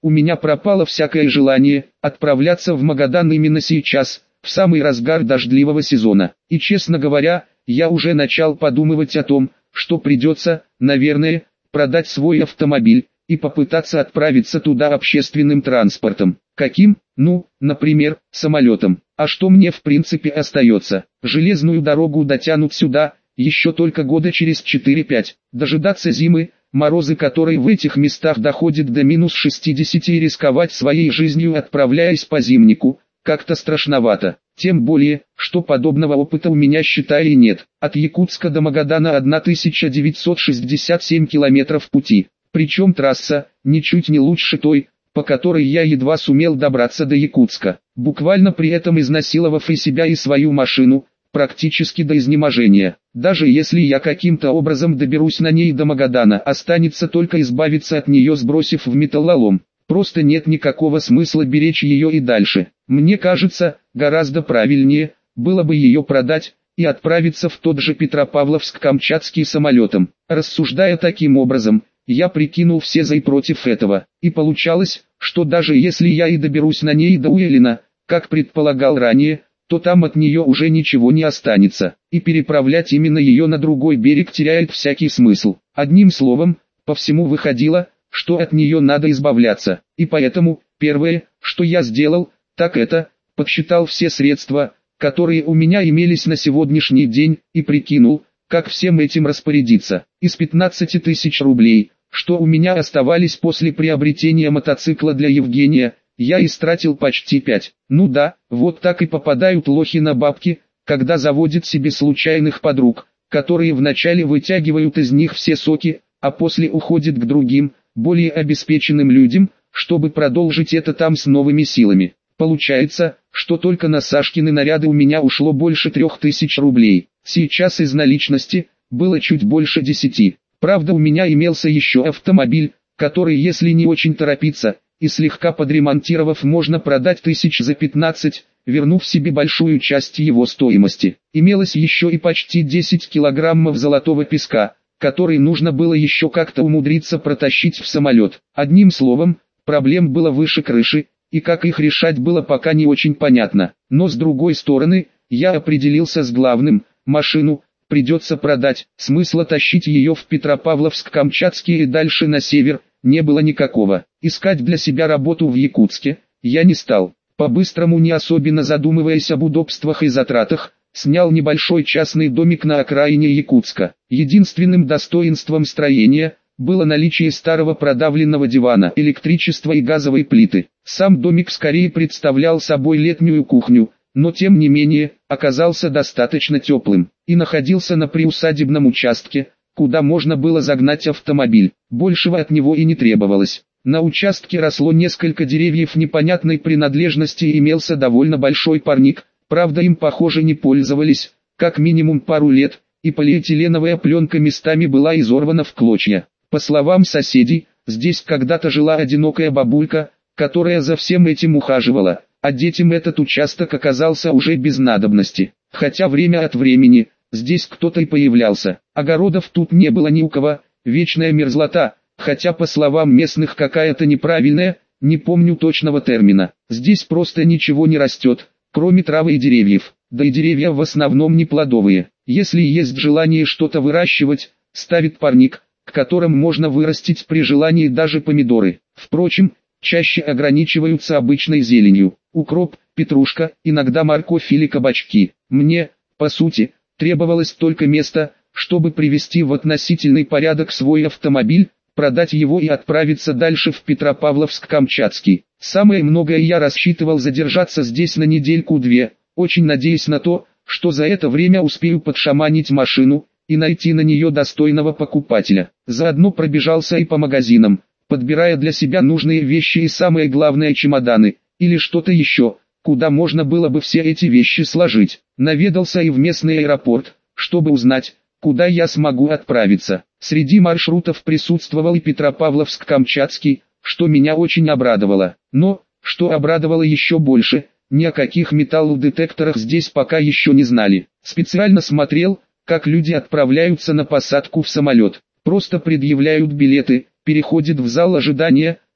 у меня пропало всякое желание отправляться в Магадан именно сейчас, в самый разгар дождливого сезона. И честно говоря, я уже начал подумывать о том, что придется, наверное, продать свой автомобиль и попытаться отправиться туда общественным транспортом. Каким? Ну, например, самолетом. А что мне в принципе остается? Железную дорогу дотянут сюда, еще только года через четыре-пять. Дожидаться зимы, морозы которой в этих местах доходят до минус шестидесяти, и рисковать своей жизнью, отправляясь по зимнику, как-то страшновато. Тем более, что подобного опыта у меня, считай, и нет. От Якутска до Магадана тысяча девятьсот шестьдесят семь километров пути. Причем трасса, ничуть не лучше той, по которой я едва сумел добраться до Якутска, буквально при этом изнасиловав и себя, и свою машину, практически до изнеможения. Даже если я каким-то образом доберусь на ней до Магадана, останется только избавиться от нее, сбросив в металлолом. Просто нет никакого смысла беречь ее и дальше. Мне кажется, гораздо правильнее было бы ее продать и отправиться в тот же Петропавловск-Камчатский самолетом. Рассуждая таким образом, я прикинул все за и против этого, и получалось, что даже если я и доберусь на ней до Уэлина, как предполагал ранее, то там от нее уже ничего не останется, и переправлять именно ее на другой берег теряет всякий смысл. Одним словом, по всему выходило, что от нее надо избавляться, и поэтому, первое, что я сделал, так это, подсчитал все средства, которые у меня имелись на сегодняшний день, и прикинул, как всем этим распорядиться. Из пятнадцати тысяч рублей, что у меня оставались после приобретения мотоцикла для Евгения, я истратил почти пять. Ну да, вот так и попадают лохи на бабки, когда заводят себе случайных подруг, которые вначале вытягивают из них все соки, а после уходят к другим, более обеспеченным людям, чтобы продолжить это там с новыми силами. Получается, что только на Сашкины наряды у меня ушло больше трех тысяч рублей. Сейчас из наличности было чуть больше десяти. Правда, у меня имелся еще автомобиль, который, если не очень торопиться и слегка подремонтировав, можно продать тысяч за пятнадцать, вернув себе большую часть его стоимости. Имелось еще и почти десять килограммов золотого песка, который нужно было еще как-то умудриться протащить в самолет. Одним словом, проблем было выше крыши, и как их решать было пока не очень понятно. Но с другой стороны, я определился с главным: машину придется продать, смысла тащить ее в Петропавловск-Камчатский и дальше на север не было никакого. Искать для себя работу в Якутске я не стал. По-быстрому, не особенно задумываясь об удобствах и затратах, снял небольшой частный домик на окраине Якутска. Единственным достоинством строения было наличие старого продавленного дивана, электричества и газовой плиты. Сам домик скорее представлял собой летнюю кухню, но тем не менее, оказался достаточно теплым, и находился на приусадебном участке, куда можно было загнать автомобиль. Большего от него и не требовалось. На участке росло несколько деревьев непонятной принадлежности и имелся довольно большой парник, правда им, похоже, не пользовались, как минимум пару лет, и полиэтиленовая пленка местами была изорвана в клочья. По словам соседей, здесь когда-то жила одинокая бабулька, которая за всем этим ухаживала, а детям этот участок оказался уже без надобности. Хотя время от времени здесь кто-то и появлялся. Огородов тут не было ни у кого, вечная мерзлота, хотя по словам местных какая-то неправильная, не помню точного термина. Здесь просто ничего не растет, кроме травы и деревьев, да и деревья в основном не плодовые. Если есть желание что-то выращивать, ставит парник, к которым можно вырастить при желании даже помидоры. Впрочем, чаще ограничиваются обычной зеленью: укроп, петрушка, иногда морковь или кабачки. Мне, по сути, требовалось только место, чтобы привести в относительный порядок свой автомобиль, продать его и отправиться дальше в Петропавловск-Камчатский. Самое многое я рассчитывал задержаться здесь на недельку-две, очень надеясь на то, что за это время успею подшаманить машину и найти на нее достойного покупателя. Заодно пробежался и по магазинам, подбирая для себя нужные вещи и, самое главное, чемоданы, или что-то еще, куда можно было бы все эти вещи сложить. Наведался и в местный аэропорт, чтобы узнать, куда я смогу отправиться. Среди маршрутов присутствовал и Петропавловск-Камчатский, что меня очень обрадовало. Но, что обрадовало еще больше, ни о каких металлодетекторах здесь пока еще не знали. Специально смотрел, как люди отправляются на посадку в самолет. Просто предъявляют билеты, переходят в зал ожидания,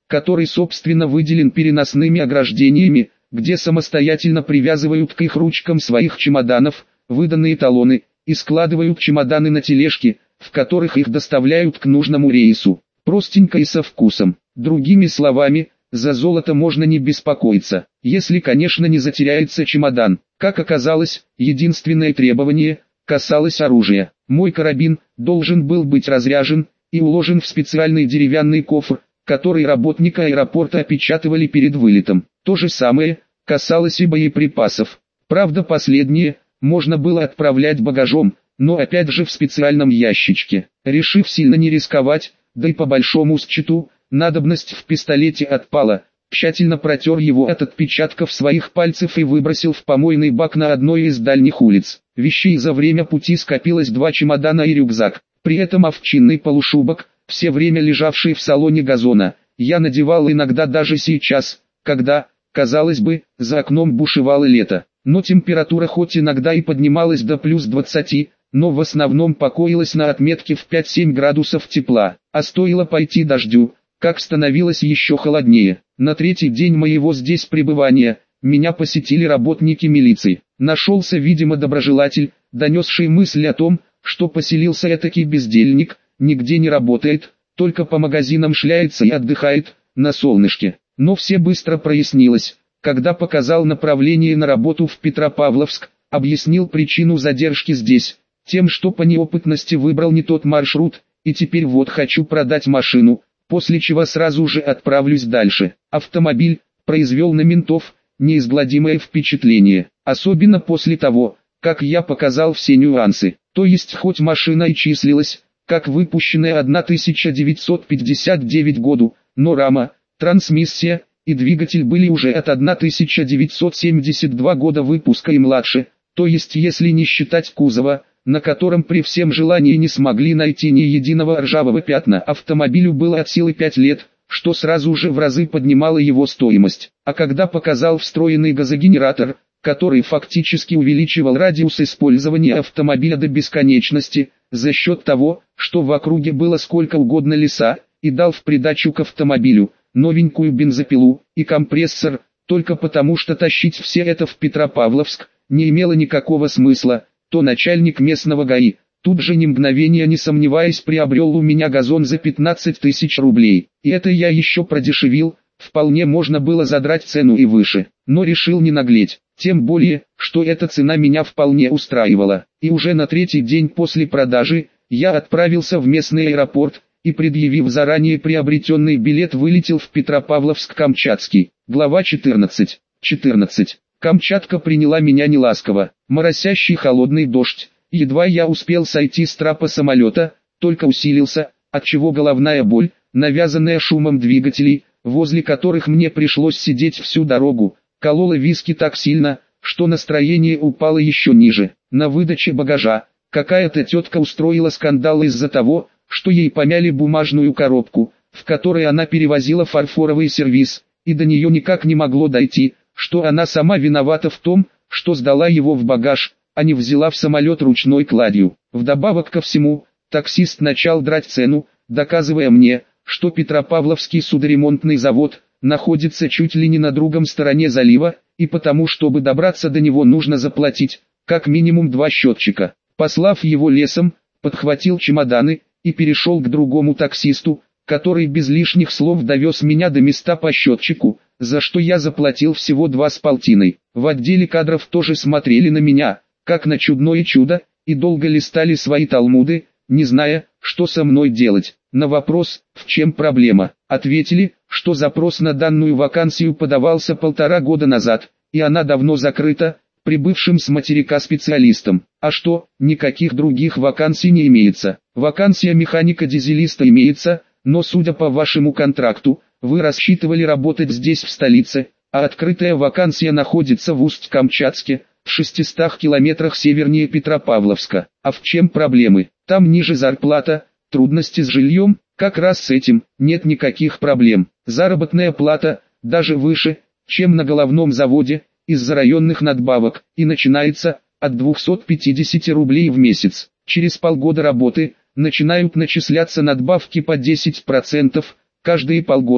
который собственно выделен переносными ограждениями, где самостоятельно привязывают к их ручкам своих чемоданов выданные талоны и складывают чемоданы на тележки, в которых их доставляют к нужному рейсу. Простенько и со вкусом. Другими словами, за золото можно не беспокоиться, если, конечно, не затеряется чемодан. Как оказалось, единственное требование касалось оружия. Мой карабин должен был быть разряжен и уложен в специальный деревянный кофр, который работники аэропорта опечатывали перед вылетом. То же самое касалось и боеприпасов. Правда, последние можно было отправлять багажом, но опять же в специальном ящичке. Решив сильно не рисковать, да и по большому счету, надобность в пистолете отпала, тщательно протер его от отпечатков своих пальцев и выбросил в помойный бак на одной из дальних улиц. Вещей за время пути скопилось два чемодана и рюкзак. При этом овчинный полушубок, все время лежавший в салоне газона, я надевал иногда даже сейчас, когда, казалось бы, за окном бушевало лето. Но температура хоть иногда и поднималась до плюс двадцати, но в основном покоилась на отметке в пять-семь градусов тепла. А стоило пойти дождю, как становилось еще холоднее. На третий день моего здесь пребывания меня посетили работники милиции. Нашелся, видимо, доброжелатель, донесший мысль о том, что поселился этакий бездельник, нигде не работает, только по магазинам шляется и отдыхает, на солнышке. Но все быстро прояснилось, когда показал направление на работу в Петропавловск, объяснил причину задержки здесь, тем, что по неопытности выбрал не тот маршрут, и теперь вот хочу продать машину, после чего сразу же отправлюсь дальше. Автомобиль произвел на ментов неизгладимое впечатление, особенно после того, как я показал все нюансы. То есть хоть машина и числилась, как выпущенная тысяча девятьсот пятьдесят девятого году, но рама, трансмиссия и двигатель были уже от тысяча девятьсот семьдесят второго года выпуска и младше, то есть если не считать кузова, на котором при всем желании не смогли найти ни единого ржавого пятна. Автомобилю было от силы пять лет, что сразу же в разы поднимало его стоимость. А когда показал встроенный газогенератор, который фактически увеличивал радиус использования автомобиля до бесконечности, за счет того, что в округе было сколько угодно леса, и дал в придачу к автомобилю новенькую бензопилу и компрессор, только потому что тащить все это в Петропавловск не имело никакого смысла, то начальник местного ГАИ, тут же ни мгновения не сомневаясь, приобрел у меня газон за пятнадцать тысяч рублей. И это я еще продешевил, вполне можно было задрать цену и выше, но решил не наглеть, тем более, что эта цена меня вполне устраивала. И уже на третий день после продажи, я отправился в местный аэропорт, и предъявив заранее приобретенный билет, вылетел в Петропавловск-Камчатский. Глава четырнадцать. четырнадцать. Камчатка приняла меня неласково. Моросящий холодный дождь. Едва я успел сойти с трапа самолета, только усилился, отчего головная боль, навязанная шумом двигателей, возле которых мне пришлось сидеть всю дорогу, колола виски так сильно, что настроение упало еще ниже. На выдаче багажа какая-то тетка устроила скандал из-за того, что ей помяли бумажную коробку, в которой она перевозила фарфоровый сервиз, и до нее никак не могло дойти, что она сама виновата в том, что сдала его в багаж, а не взяла в самолет ручной кладью. Вдобавок ко всему, таксист начал драть цену, доказывая мне, что Петропавловский судоремонтный завод находится чуть ли не на другом стороне залива, и потому, чтобы добраться до него, нужно заплатить, как минимум два счетчика. Послав его лесом, подхватил чемоданы и перешел к другому таксисту, который без лишних слов довез меня до места по счетчику, за что я заплатил всего два с полтиной. В отделе кадров тоже смотрели на меня, как на чудное чудо, и долго листали свои талмуды, не зная, что со мной делать. На вопрос, в чем проблема, ответили, что запрос на данную вакансию подавался полтора года назад, и она давно закрыта, прибывшим с материка специалистом. А что, никаких других вакансий не имеется. Вакансия механика-дизелиста имеется, но судя по вашему контракту, вы рассчитывали работать здесь в столице, а открытая вакансия находится в Усть-Камчатске, в шестистах километрах севернее Петропавловска. А в чем проблемы? Там ниже зарплата, трудности с жильем, как раз с этим нет никаких проблем. Заработная плата даже выше, чем на головном заводе, из-за районных надбавок, и начинается от двухсот пятидесяти рублей в месяц. Через полгода работы начинают начисляться надбавки по десять процентов, каждые полгода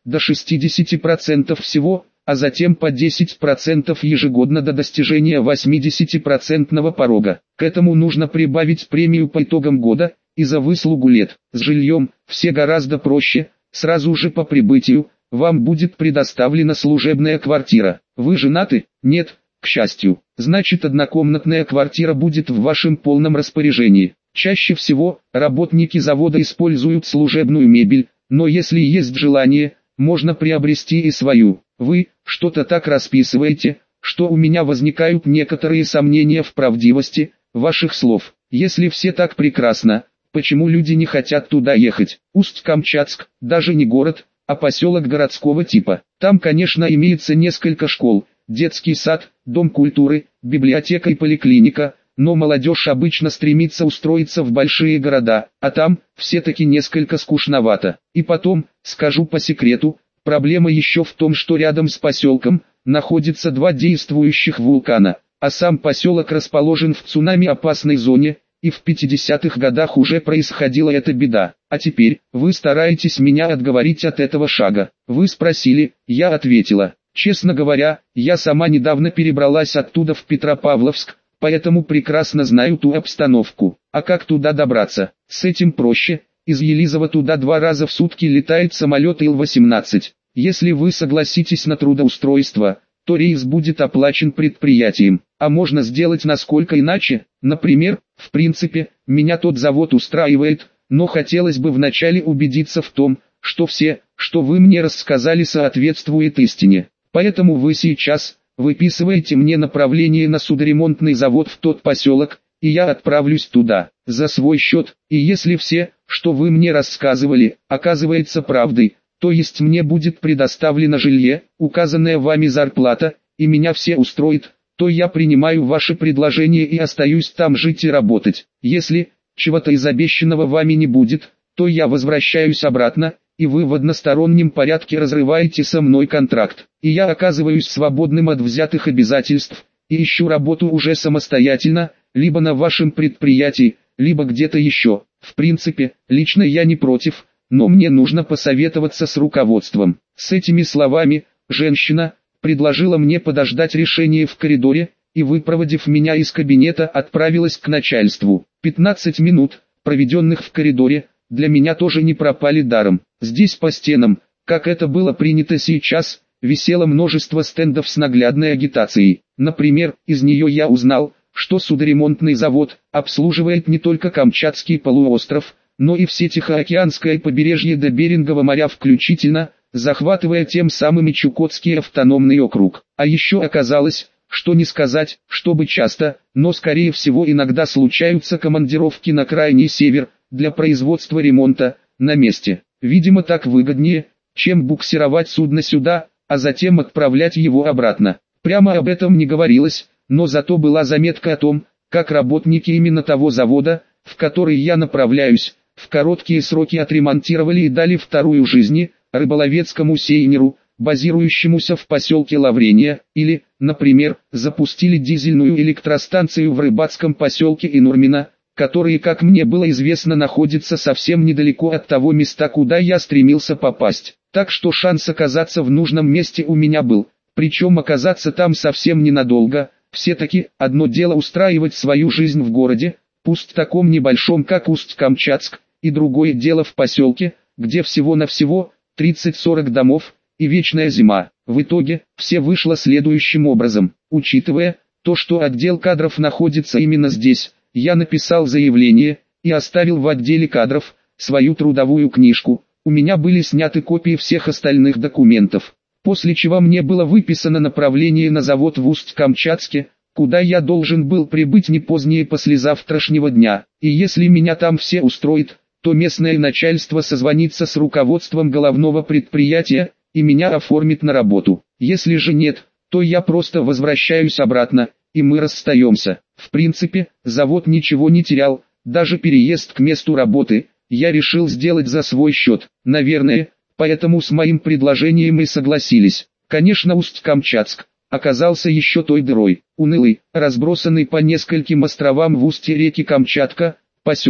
до шестидесяти процентов всего, а затем по десять процентов ежегодно до достижения восьмидесятипроцентного порога. К этому нужно прибавить премию по итогам года и за выслугу лет. С жильем все гораздо проще, сразу же по прибытию вам будет предоставлена служебная квартира. Вы женаты? Нет, к счастью. Значит, однокомнатная квартира будет в вашем полном распоряжении. Чаще всего работники завода используют служебную мебель, но если есть желание, можно приобрести и свою. Вы что-то так расписываете, что у меня возникают некоторые сомнения в правдивости ваших слов. Если все так прекрасно, почему люди не хотят туда ехать? Усть-Камчатск даже не город, а поселок городского типа. Там, конечно, имеется несколько школ, детский сад, дом культуры, библиотека и поликлиника, но молодежь обычно стремится устроиться в большие города, а там все-таки несколько скучновато. И потом, скажу по секрету, проблема еще в том, что рядом с поселком находится два действующих вулкана, а сам поселок расположен в цунами-опасной зоне, и в пятидесятых годах уже происходила эта беда. А теперь, вы стараетесь меня отговорить от этого шага. Вы спросили, я ответила. Честно говоря, я сама недавно перебралась оттуда в Петропавловск, поэтому прекрасно знаю ту обстановку. А как туда добраться? С этим проще. Из Елизова туда два раза в сутки летает самолет Ил восемнадцать. Если вы согласитесь на трудоустройство, то рейс будет оплачен предприятием. А можно сделать насколько иначе. Например, в принципе, меня тот завод устраивает, но хотелось бы вначале убедиться в том, что все, что вы мне рассказали, соответствует истине. Поэтому вы сейчас выписываете мне направление на судоремонтный завод в тот поселок, и я отправлюсь туда, за свой счет. И если все, что вы мне рассказывали, оказывается правдой, то есть мне будет предоставлено жилье, указанная вами зарплата, и меня все устроит, то я принимаю ваше предложение и остаюсь там жить и работать. Если чего-то из обещанного вами не будет, то я возвращаюсь обратно, и вы в одностороннем порядке разрываете со мной контракт, и я оказываюсь свободным от взятых обязательств, и ищу работу уже самостоятельно, либо на вашем предприятии, либо где-то еще. В принципе, лично я не против, но мне нужно посоветоваться с руководством. С этими словами, женщина предложила мне подождать решения в коридоре, и, выпроводив меня из кабинета, отправилась к начальству. пятнадцать минут, проведенных в коридоре, для меня тоже не пропали даром. Здесь по стенам, как это было принято сейчас, висело множество стендов с наглядной агитацией. Например, из нее я узнал, что судоремонтный завод обслуживает не только Камчатский полуостров, но и все Тихоокеанское побережье до Берингового моря включительно, захватывая тем самым и Чукотский автономный округ. А еще оказалось, что не сказать, чтобы часто, но скорее всего иногда случаются командировки на крайний север, для производства ремонта, на месте. Видимо, так выгоднее, чем буксировать судно сюда, а затем отправлять его обратно. Прямо об этом не говорилось, но зато была заметка о том, как работники именно того завода, в который я направляюсь, в короткие сроки отремонтировали и дали вторую жизнь рыболовецкому сейнеру, базирующемуся в поселке Лаврения, или, например, запустили дизельную электростанцию в рыбацком поселке Инурмино, который, как мне было известно, находится совсем недалеко от того места, куда я стремился попасть. Так что шанс оказаться в нужном месте у меня был, причем оказаться там совсем ненадолго. Все-таки одно дело устраивать свою жизнь в городе, пусть таком небольшом, как Усть-Камчатск, и другое дело в поселке, где всего-навсего тридцать-сорок домов и вечная зима. В итоге, все вышло следующим образом. Учитывая то, что отдел кадров находится именно здесь, я написал заявление и оставил в отделе кадров свою трудовую книжку. У меня были сняты копии всех остальных документов, после чего мне было выписано направление на завод в Усть-Камчатске, куда я должен был прибыть не позднее послезавтрашнего дня. И если меня там все устроит, то местное начальство созвонится с руководством головного предприятия и меня оформит на работу. Если же нет, то я просто возвращаюсь обратно, и мы расстаемся. В принципе, завод ничего не терял, даже переезд к месту работы я решил сделать за свой счет. Наверное, поэтому с моим предложением и согласились. Конечно, Усть-Камчатск оказался еще той дырой, унылый, разбросанный по нескольким островам в устье реки Камчатка, поселок.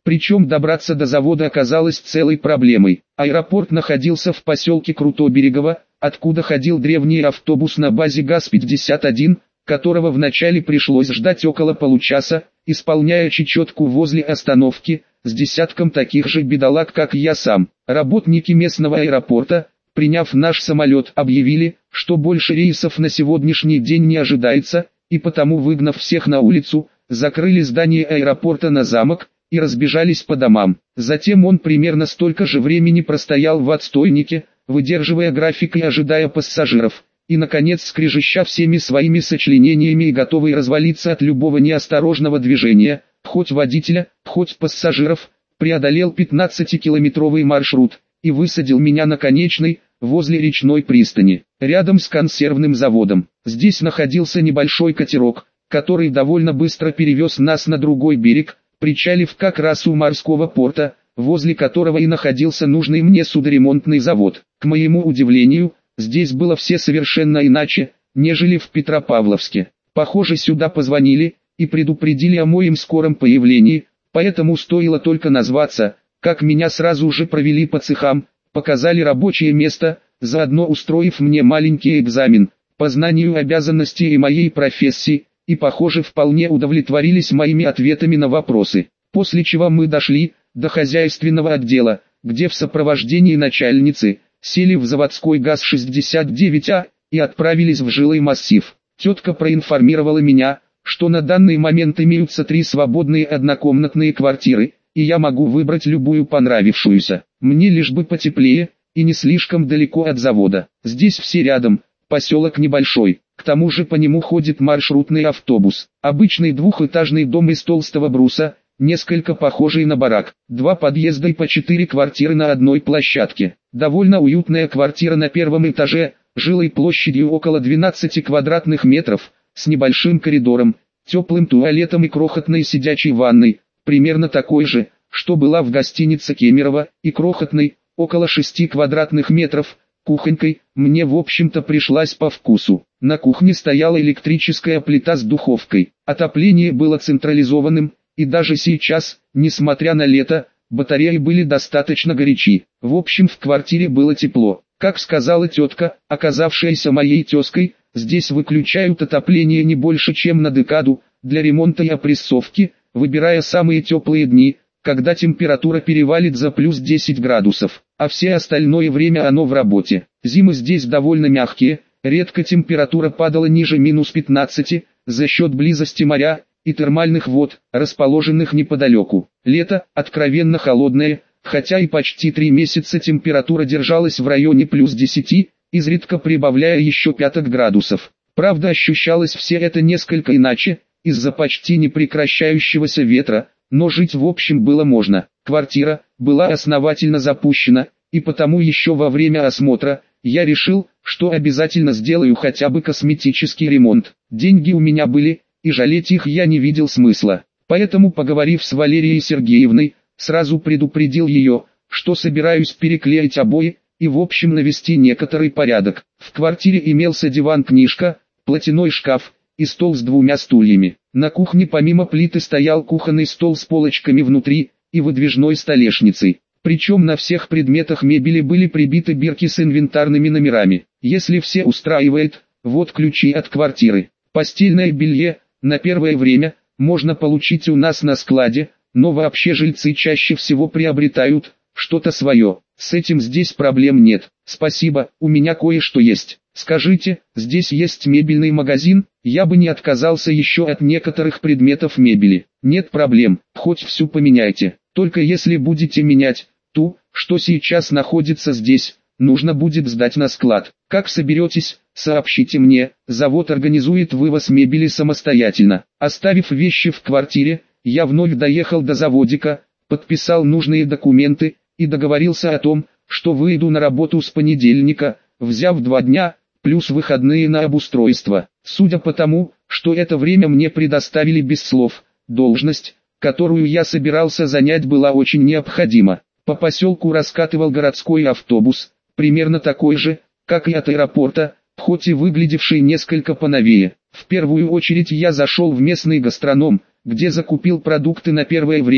Причем добраться до завода оказалось целой проблемой. Аэропорт находился в поселке Крутоберегово, откуда ходил древний автобус на базе ГАЗ пятьдесят один, которого вначале пришлось ждать около получаса, исполняя чечетку возле остановки, с десятком таких же бедолаг, как я сам. Работники местного аэропорта, приняв наш самолет, объявили, что больше рейсов на сегодняшний день не ожидается, и потому, выгнав всех на улицу, закрыли здание аэропорта на замок и разбежались по домам. Затем он примерно столько же времени простоял в отстойнике, выдерживая график и ожидая пассажиров, и наконец, скрежеща всеми своими сочленениями и готовый развалиться от любого неосторожного движения, хоть водителя, хоть пассажиров, преодолел пятнадцатикилометровый маршрут и высадил меня на конечной, возле речной пристани, рядом с консервным заводом. Здесь находился небольшой катерок, который довольно быстро перевез нас на другой берег, причалив как раз у морского порта, возле которого и находился нужный мне судоремонтный завод. К моему удивлению, здесь было все совершенно иначе, нежели в Петропавловске. Похоже, сюда позвонили и предупредили о моем скором появлении, поэтому стоило только назваться, как меня сразу же провели по цехам, показали рабочее место, заодно устроив мне маленький экзамен по знанию обязанностей и моей профессии, и, похоже, вполне удовлетворились моими ответами на вопросы. После чего мы дошли до хозяйственного отдела, где в сопровождении начальницы сели в заводской ГАЗ шестьдесят девять А и отправились в жилой массив. Тетка проинформировала меня, что на данный момент имеются три свободные однокомнатные квартиры, и я могу выбрать любую понравившуюся. Мне лишь бы потеплее и не слишком далеко от завода. Здесь все рядом, поселок небольшой. К тому же по нему ходит маршрутный автобус. Обычный двухэтажный дом из толстого бруса, несколько похожий на барак. Два подъезда и по четыре квартиры на одной площадке. Довольно уютная квартира на первом этаже, жилой площадью около двенадцати квадратных метров, с небольшим коридором, теплым туалетом и крохотной сидячей ванной, примерно такой же, что была в гостинице Кемерово, и крохотной, около шести квадратных метров, кухонькой, мне в общем-то пришлась по вкусу. На кухне стояла электрическая плита с духовкой, отопление было централизованным, и даже сейчас, несмотря на лето, батареи были достаточно горячи. В общем, в квартире было тепло. Как сказала тетка, оказавшаяся моей тезкой, здесь выключают отопление не больше, чем на декаду, для ремонта и опрессовки, выбирая самые теплые дни, когда температура перевалит за плюс десять градусов, а все остальное время оно в работе. Зимы здесь довольно мягкие, редко температура падала ниже минус пятнадцати, за счет близости моря и термальных вод, расположенных неподалеку. Лето откровенно холодное, хотя и почти три месяца температура держалась в районе плюс десяти, изредка прибавляя еще пяток градусов. Правда, ощущалось все это несколько иначе, из-за почти непрекращающегося ветра, но жить в общем было можно. Квартира была основательно запущена, и потому еще во время осмотра я решил, что обязательно сделаю хотя бы косметический ремонт. Деньги у меня были, и жалеть их я не видел смысла. Поэтому, поговорив с Валерией Сергеевной, сразу предупредил ее, что собираюсь переклеить обои и в общем навести некоторый порядок. В квартире имелся диван-книжка, платяной шкаф и стол с двумя стульями. На кухне помимо плиты стоял кухонный стол с полочками внутри и выдвижной столешницей. Причем на всех предметах мебели были прибиты бирки с инвентарными номерами. Если все устраивает, вот ключи от квартиры. Постельное белье, на первое время, можно получить у нас на складе, но вообще жильцы чаще всего приобретают что-то свое. С этим здесь проблем нет. Спасибо, у меня кое-что есть. Скажите, здесь есть мебельный магазин? Я бы не отказался еще от некоторых предметов мебели. Нет проблем, хоть всю поменяйте. Только если будете менять ту, что сейчас находится здесь, нужно будет сдать на склад. Как соберетесь, сообщите мне, завод организует вывоз мебели самостоятельно. Оставив вещи в квартире, я вновь доехал до заводика, подписал нужные документы и договорился о том, что выйду на работу с понедельника, взяв два дня, плюс выходные на обустройство. Судя по тому, что это время мне предоставили без слов, должность, которую я собирался занять, была очень необходима. По поселку раскатывал городской автобус, примерно такой же, как и от аэропорта, хоть и выглядевший несколько поновее. В первую очередь я зашел в местный гастроном, где закупил продукты на первое время,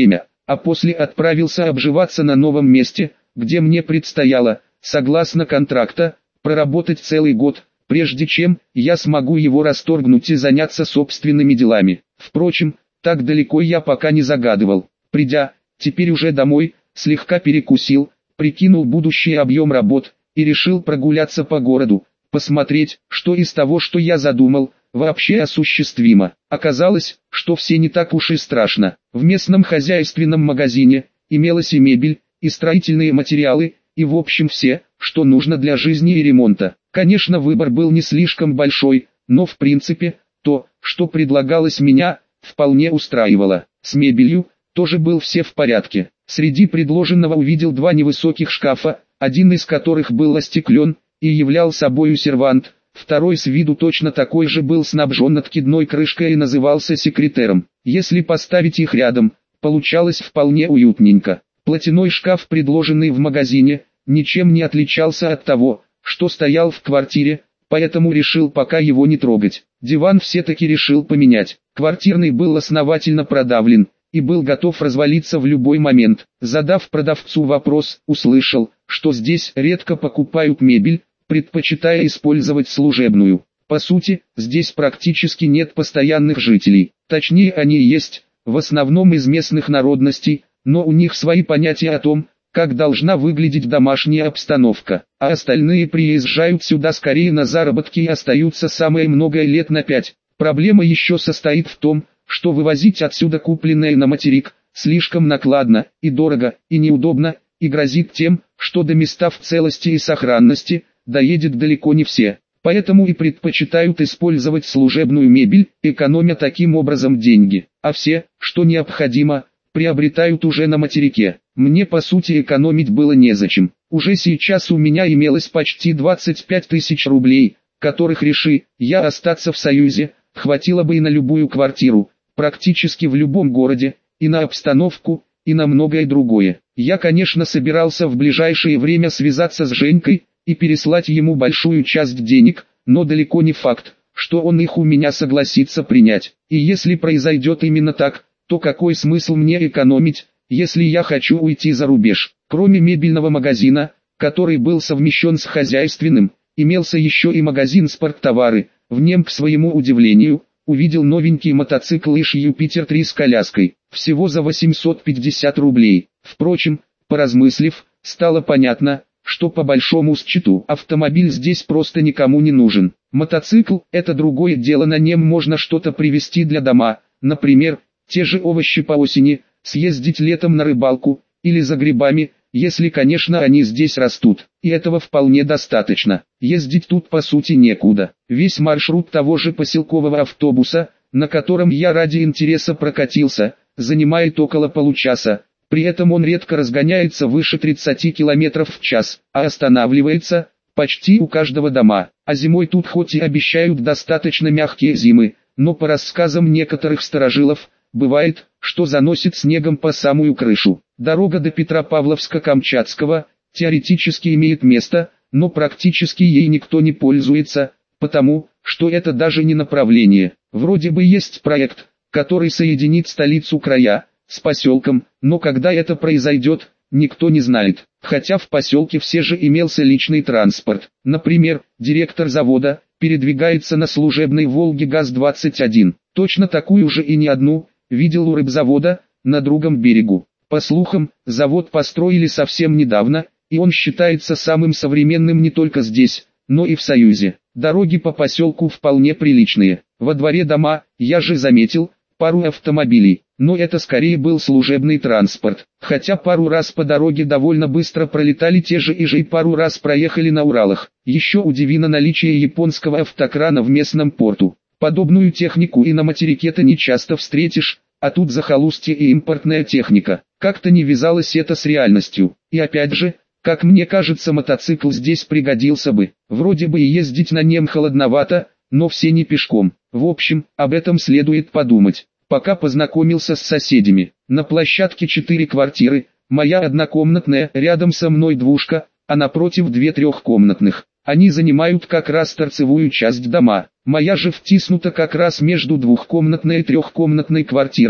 а после отправился обживаться на новом месте, где мне предстояло, согласно контракта, проработать целый год, прежде чем я смогу его расторгнуть и заняться собственными делами. Впрочем, так далеко я пока не загадывал. Придя, теперь уже домой, слегка перекусил, прикинул будущий объем работ и решил прогуляться по городу, посмотреть, что из того, что я задумал, вообще осуществимо. Оказалось, что все не так уж и страшно. В местном хозяйственном магазине имелась и мебель, и строительные материалы, и в общем все, что нужно для жизни и ремонта. Конечно, выбор был не слишком большой, но в принципе, то, что предлагалось, меня вполне устраивало. С мебелью тоже был все в порядке. Среди предложенного увидел два невысоких шкафа, один из которых был остеклен и являл собою сервант, второй с виду точно такой же был снабжен откидной крышкой и назывался секретером. Если поставить их рядом, получалось вполне уютненько. Платяной шкаф, предложенный в магазине, ничем не отличался от того, что стоял в квартире, поэтому решил пока его не трогать. Диван все-таки решил поменять. Квартирный был основательно продавлен и был готов развалиться в любой момент. Задав продавцу вопрос, услышал, что здесь редко покупают мебель, предпочитая использовать служебную. По сути, здесь практически нет постоянных жителей. Точнее, они есть, в основном из местных народностей, но у них свои понятия о том, как должна выглядеть домашняя обстановка, а остальные приезжают сюда скорее на заработки и остаются самое многое лет на пять. Проблема еще состоит в том, что вывозить отсюда купленное на материк слишком накладно, и дорого, и неудобно, и грозит тем, что до места в целости и сохранности доедет далеко не все. Поэтому и предпочитают использовать служебную мебель, экономя таким образом деньги, а все, что необходимо, приобретают уже на материке. Мне по сути экономить было незачем. Уже сейчас у меня имелось почти двадцать пять тысяч рублей, которых, реши я остаться в Союзе, хватило бы и на любую квартиру, практически в любом городе, и на обстановку, и на многое другое. Я, конечно, собирался в ближайшее время связаться с Женькой и переслать ему большую часть денег, но далеко не факт, что он их у меня согласится принять. И если произойдет именно так, то какой смысл мне экономить, если я хочу уйти за рубеж? Кроме мебельного магазина, который был совмещен с хозяйственным, имелся еще и магазин спорттовары. В нем, к своему удивлению, увидел новенький мотоцикл Иш Юпитер три с коляской, всего за восемьсот пятьдесят рублей. Впрочем, поразмыслив, стало понятно, что по большому счету автомобиль здесь просто никому не нужен. Мотоцикл – это другое дело, на нем можно что-то привезти для дома, например, те же овощи по осени, съездить летом на рыбалку, или за грибами, если, конечно, они здесь растут. И этого вполне достаточно. Ездить тут по сути некуда. Весь маршрут того же поселкового автобуса, на котором я ради интереса прокатился, занимает около получаса. При этом он редко разгоняется выше тридцати километров в час, а останавливается почти у каждого дома. А зимой тут хоть и обещают достаточно мягкие зимы, но по рассказам некоторых старожилов, бывает, что заносит снегом по самую крышу. Дорога до Петропавловска-Камчатского теоретически имеет место, но практически ей никто не пользуется, потому что это даже не направление. Вроде бы есть проект, который соединит столицу края с поселком, но когда это произойдет, никто не знает. Хотя в поселке все же имелся личный транспорт. Например, директор завода передвигается на служебной «Волге ГАЗ двадцать один». Точно такую же и не одну видел у рыбзавода на другом берегу. По слухам, завод построили совсем недавно, и он считается самым современным не только здесь, но и в Союзе. Дороги по поселку вполне приличные. Во дворе дома, я же заметил, пару автомобилей, но это скорее был служебный транспорт. Хотя пару раз по дороге довольно быстро пролетали те же ижи и пару раз проехали на Уралах. Еще удивило наличие японского автокрана в местном порту. Подобную технику и на материке-то не часто встретишь, а тут захолустье и импортная техника. Как-то не вязалось это с реальностью. И опять же, как мне кажется, мотоцикл здесь пригодился бы. Вроде бы и ездить на нем холодновато, но все не пешком. В общем, об этом следует подумать. Пока познакомился с соседями. На площадке четыре квартиры, моя однокомнатная, рядом со мной двушка, а напротив две трехкомнатных. Они занимают как раз торцевую часть дома. Моя же втиснута как раз между двухкомнатной и трехкомнатной квартирами,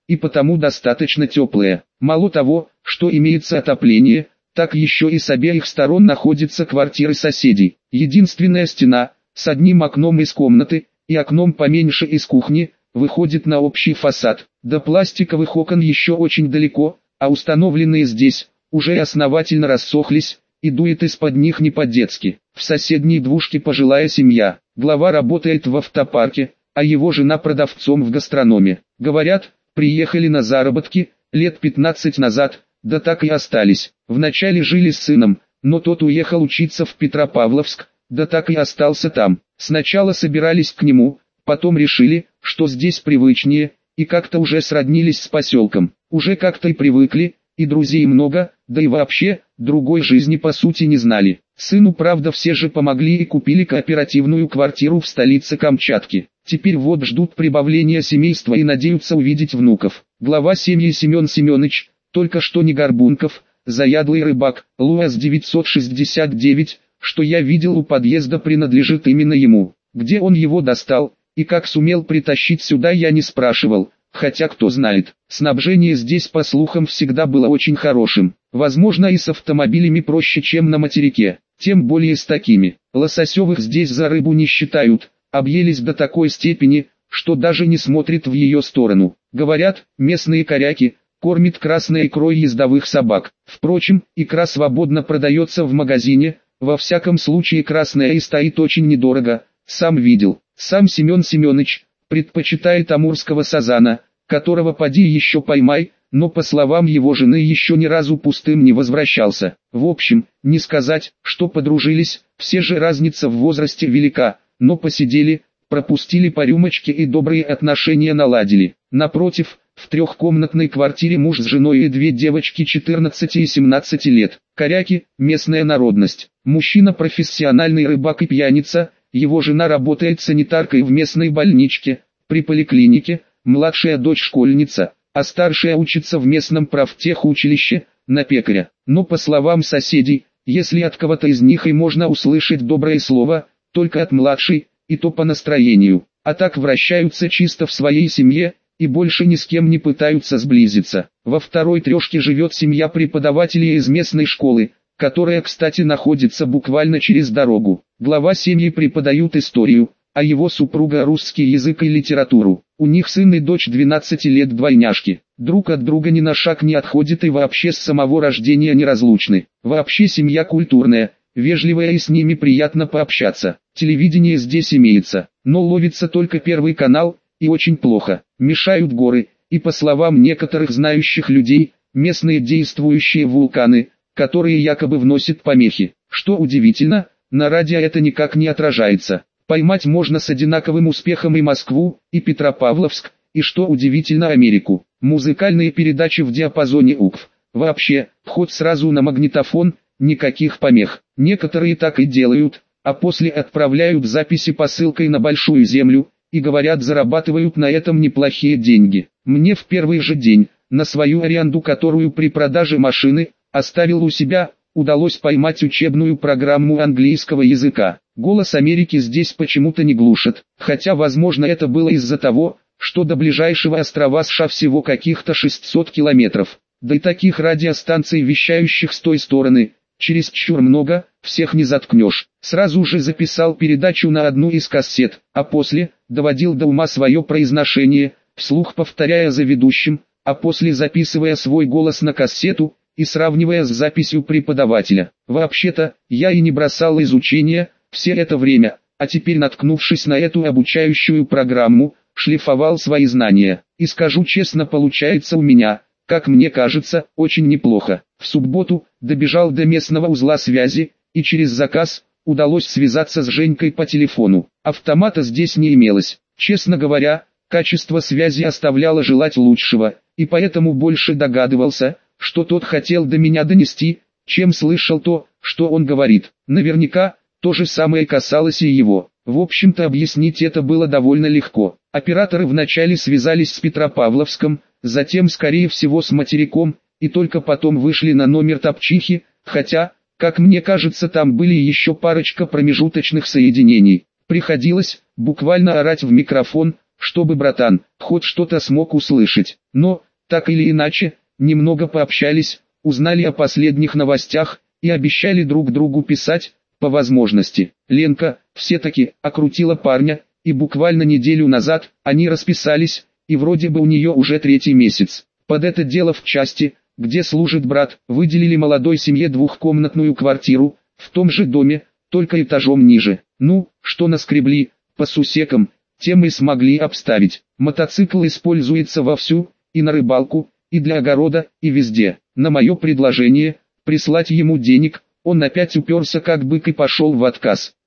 и потому достаточно теплая. Мало того, что имеется отопление, так еще и с обеих сторон находятся квартиры соседей. Единственная стена, с одним окном из комнаты, и окном поменьше из кухни, выходит на общий фасад. До пластиковых окон еще очень далеко, а установленные здесь, уже основательно рассохлись, и дует из-под них не по-детски. В соседней двушке пожилая семья. Глава работает в автопарке, а его жена продавцом в гастрономе. Говорят, приехали на заработки, лет пятнадцать назад, да так и остались. Вначале жили с сыном, но тот уехал учиться в Петропавловск, да так и остался там. Сначала собирались к нему, потом решили, что здесь привычнее, и как-то уже сроднились с поселком. Уже как-то и привыкли, и друзей много, да и вообще, другой жизни по сути не знали. Сыну правда все же помогли и купили кооперативную квартиру в столице Камчатки. Теперь вот ждут прибавления семейства и надеются увидеть внуков. Глава семьи Семен Семенович, только что не Горбунков, заядлый рыбак, ЛУАЗ девятьсот шестьдесят девять, что я видел у подъезда, принадлежит именно ему. Где он его достал, и как сумел притащить сюда, я не спрашивал, хотя кто знает. Снабжение здесь, по слухам, всегда было очень хорошим. Возможно, и с автомобилями проще, чем на материке, тем более с такими. Лососевых здесь за рыбу не считают, объелись до такой степени, что даже не смотрят в ее сторону. Говорят, местные коряки кормят красной икрой ездовых собак. Впрочем, икра свободно продается в магазине, во всяком случае красная и стоит очень недорого, сам видел. Сам Семен Семенович предпочитает амурского сазана, которого поди еще поймай, но по словам его жены еще ни разу пустым не возвращался. В общем, не сказать, что подружились, все же разница в возрасте велика, но посидели, пропустили по рюмочке и добрые отношения наладили. Напротив, в трехкомнатной квартире муж с женой и две девочки четырнадцати и семнадцати лет. Коряки – местная народность. Мужчина профессиональный рыбак и пьяница, его жена работает санитаркой в местной больничке, при поликлинике, младшая дочь школьница, а старшая учится в местном профтехучилище, на пекаря. Но по словам соседей, если от кого-то из них и можно услышать доброе слово, только от младшей, и то по настроению. А так вращаются чисто в своей семье, и больше ни с кем не пытаются сблизиться. Во второй трешке живет семья преподавателей из местной школы, которая, кстати, находится буквально через дорогу. Глава семьи преподают историю, а его супруга русский язык и литературу. У них сын и дочь двенадцати лет, двойняшки. Друг от друга ни на шаг не отходят и вообще с самого рождения неразлучны. Вообще семья культурная, вежливая, и с ними приятно пообщаться. Телевидение здесь имеется, но ловится только Первый канал, и очень плохо. Мешают горы, и по словам некоторых знающих людей, местные действующие вулканы, которые якобы вносят помехи. Что удивительно, на радио это никак не отражается. Поймать можно с одинаковым успехом и Москву, и Петропавловск, и, что удивительно, Америку. Музыкальные передачи в диапазоне УКФ. Вообще, вход сразу на магнитофон, никаких помех. Некоторые так и делают, а после отправляют записи посылкой на Большую Землю, и говорят, зарабатывают на этом неплохие деньги. Мне в первый же день, на свою аренду, которую при продаже машины оставил у себя, удалось поймать учебную программу английского языка. Голос Америки здесь почему-то не глушит, хотя возможно это было из-за того, что до ближайшего острова США всего каких-то шестьсот километров. Да и таких радиостанций, вещающих с той стороны, чересчур много, всех не заткнешь. Сразу же записал передачу на одну из кассет, а после доводил до ума свое произношение, вслух повторяя за ведущим, а после записывая свой голос на кассету и сравнивая с записью преподавателя. Вообще-то, я и не бросал изучение все это время, а теперь, наткнувшись на эту обучающую программу, шлифовал свои знания. И скажу честно, получается у меня, как мне кажется, очень неплохо. В субботу добежал до местного узла связи, и через заказ удалось связаться с Женькой по телефону. Автомата здесь не имелось. Честно говоря, качество связи оставляло желать лучшего, и поэтому больше догадывался, что тот хотел до меня донести, чем слышал то, что он говорит. Наверняка, то же самое касалось и его. В общем-то, объяснить это было довольно легко. Операторы вначале связались с Петропавловском, затем, скорее всего, с материком, и только потом вышли на номер Топчихи, хотя, как мне кажется, там были еще парочка промежуточных соединений. Приходилось буквально орать в микрофон, чтобы братан хоть что-то смог услышать. Но, так или иначе, немного пообщались, узнали о последних новостях и обещали друг другу писать, по возможности. Ленка, все-таки, окрутила парня, и буквально неделю назад, они расписались, и вроде бы у нее уже третий месяц. Под это дело в части, где служит брат, выделили молодой семье двухкомнатную квартиру, в том же доме, только этажом ниже. Ну, что наскребли, по сусекам, тем и смогли обставить. Мотоцикл используется вовсю, и на рыбалку, и для огорода, и везде. На мое предложение, прислать ему денег, он опять уперся как бык и пошел в отказ.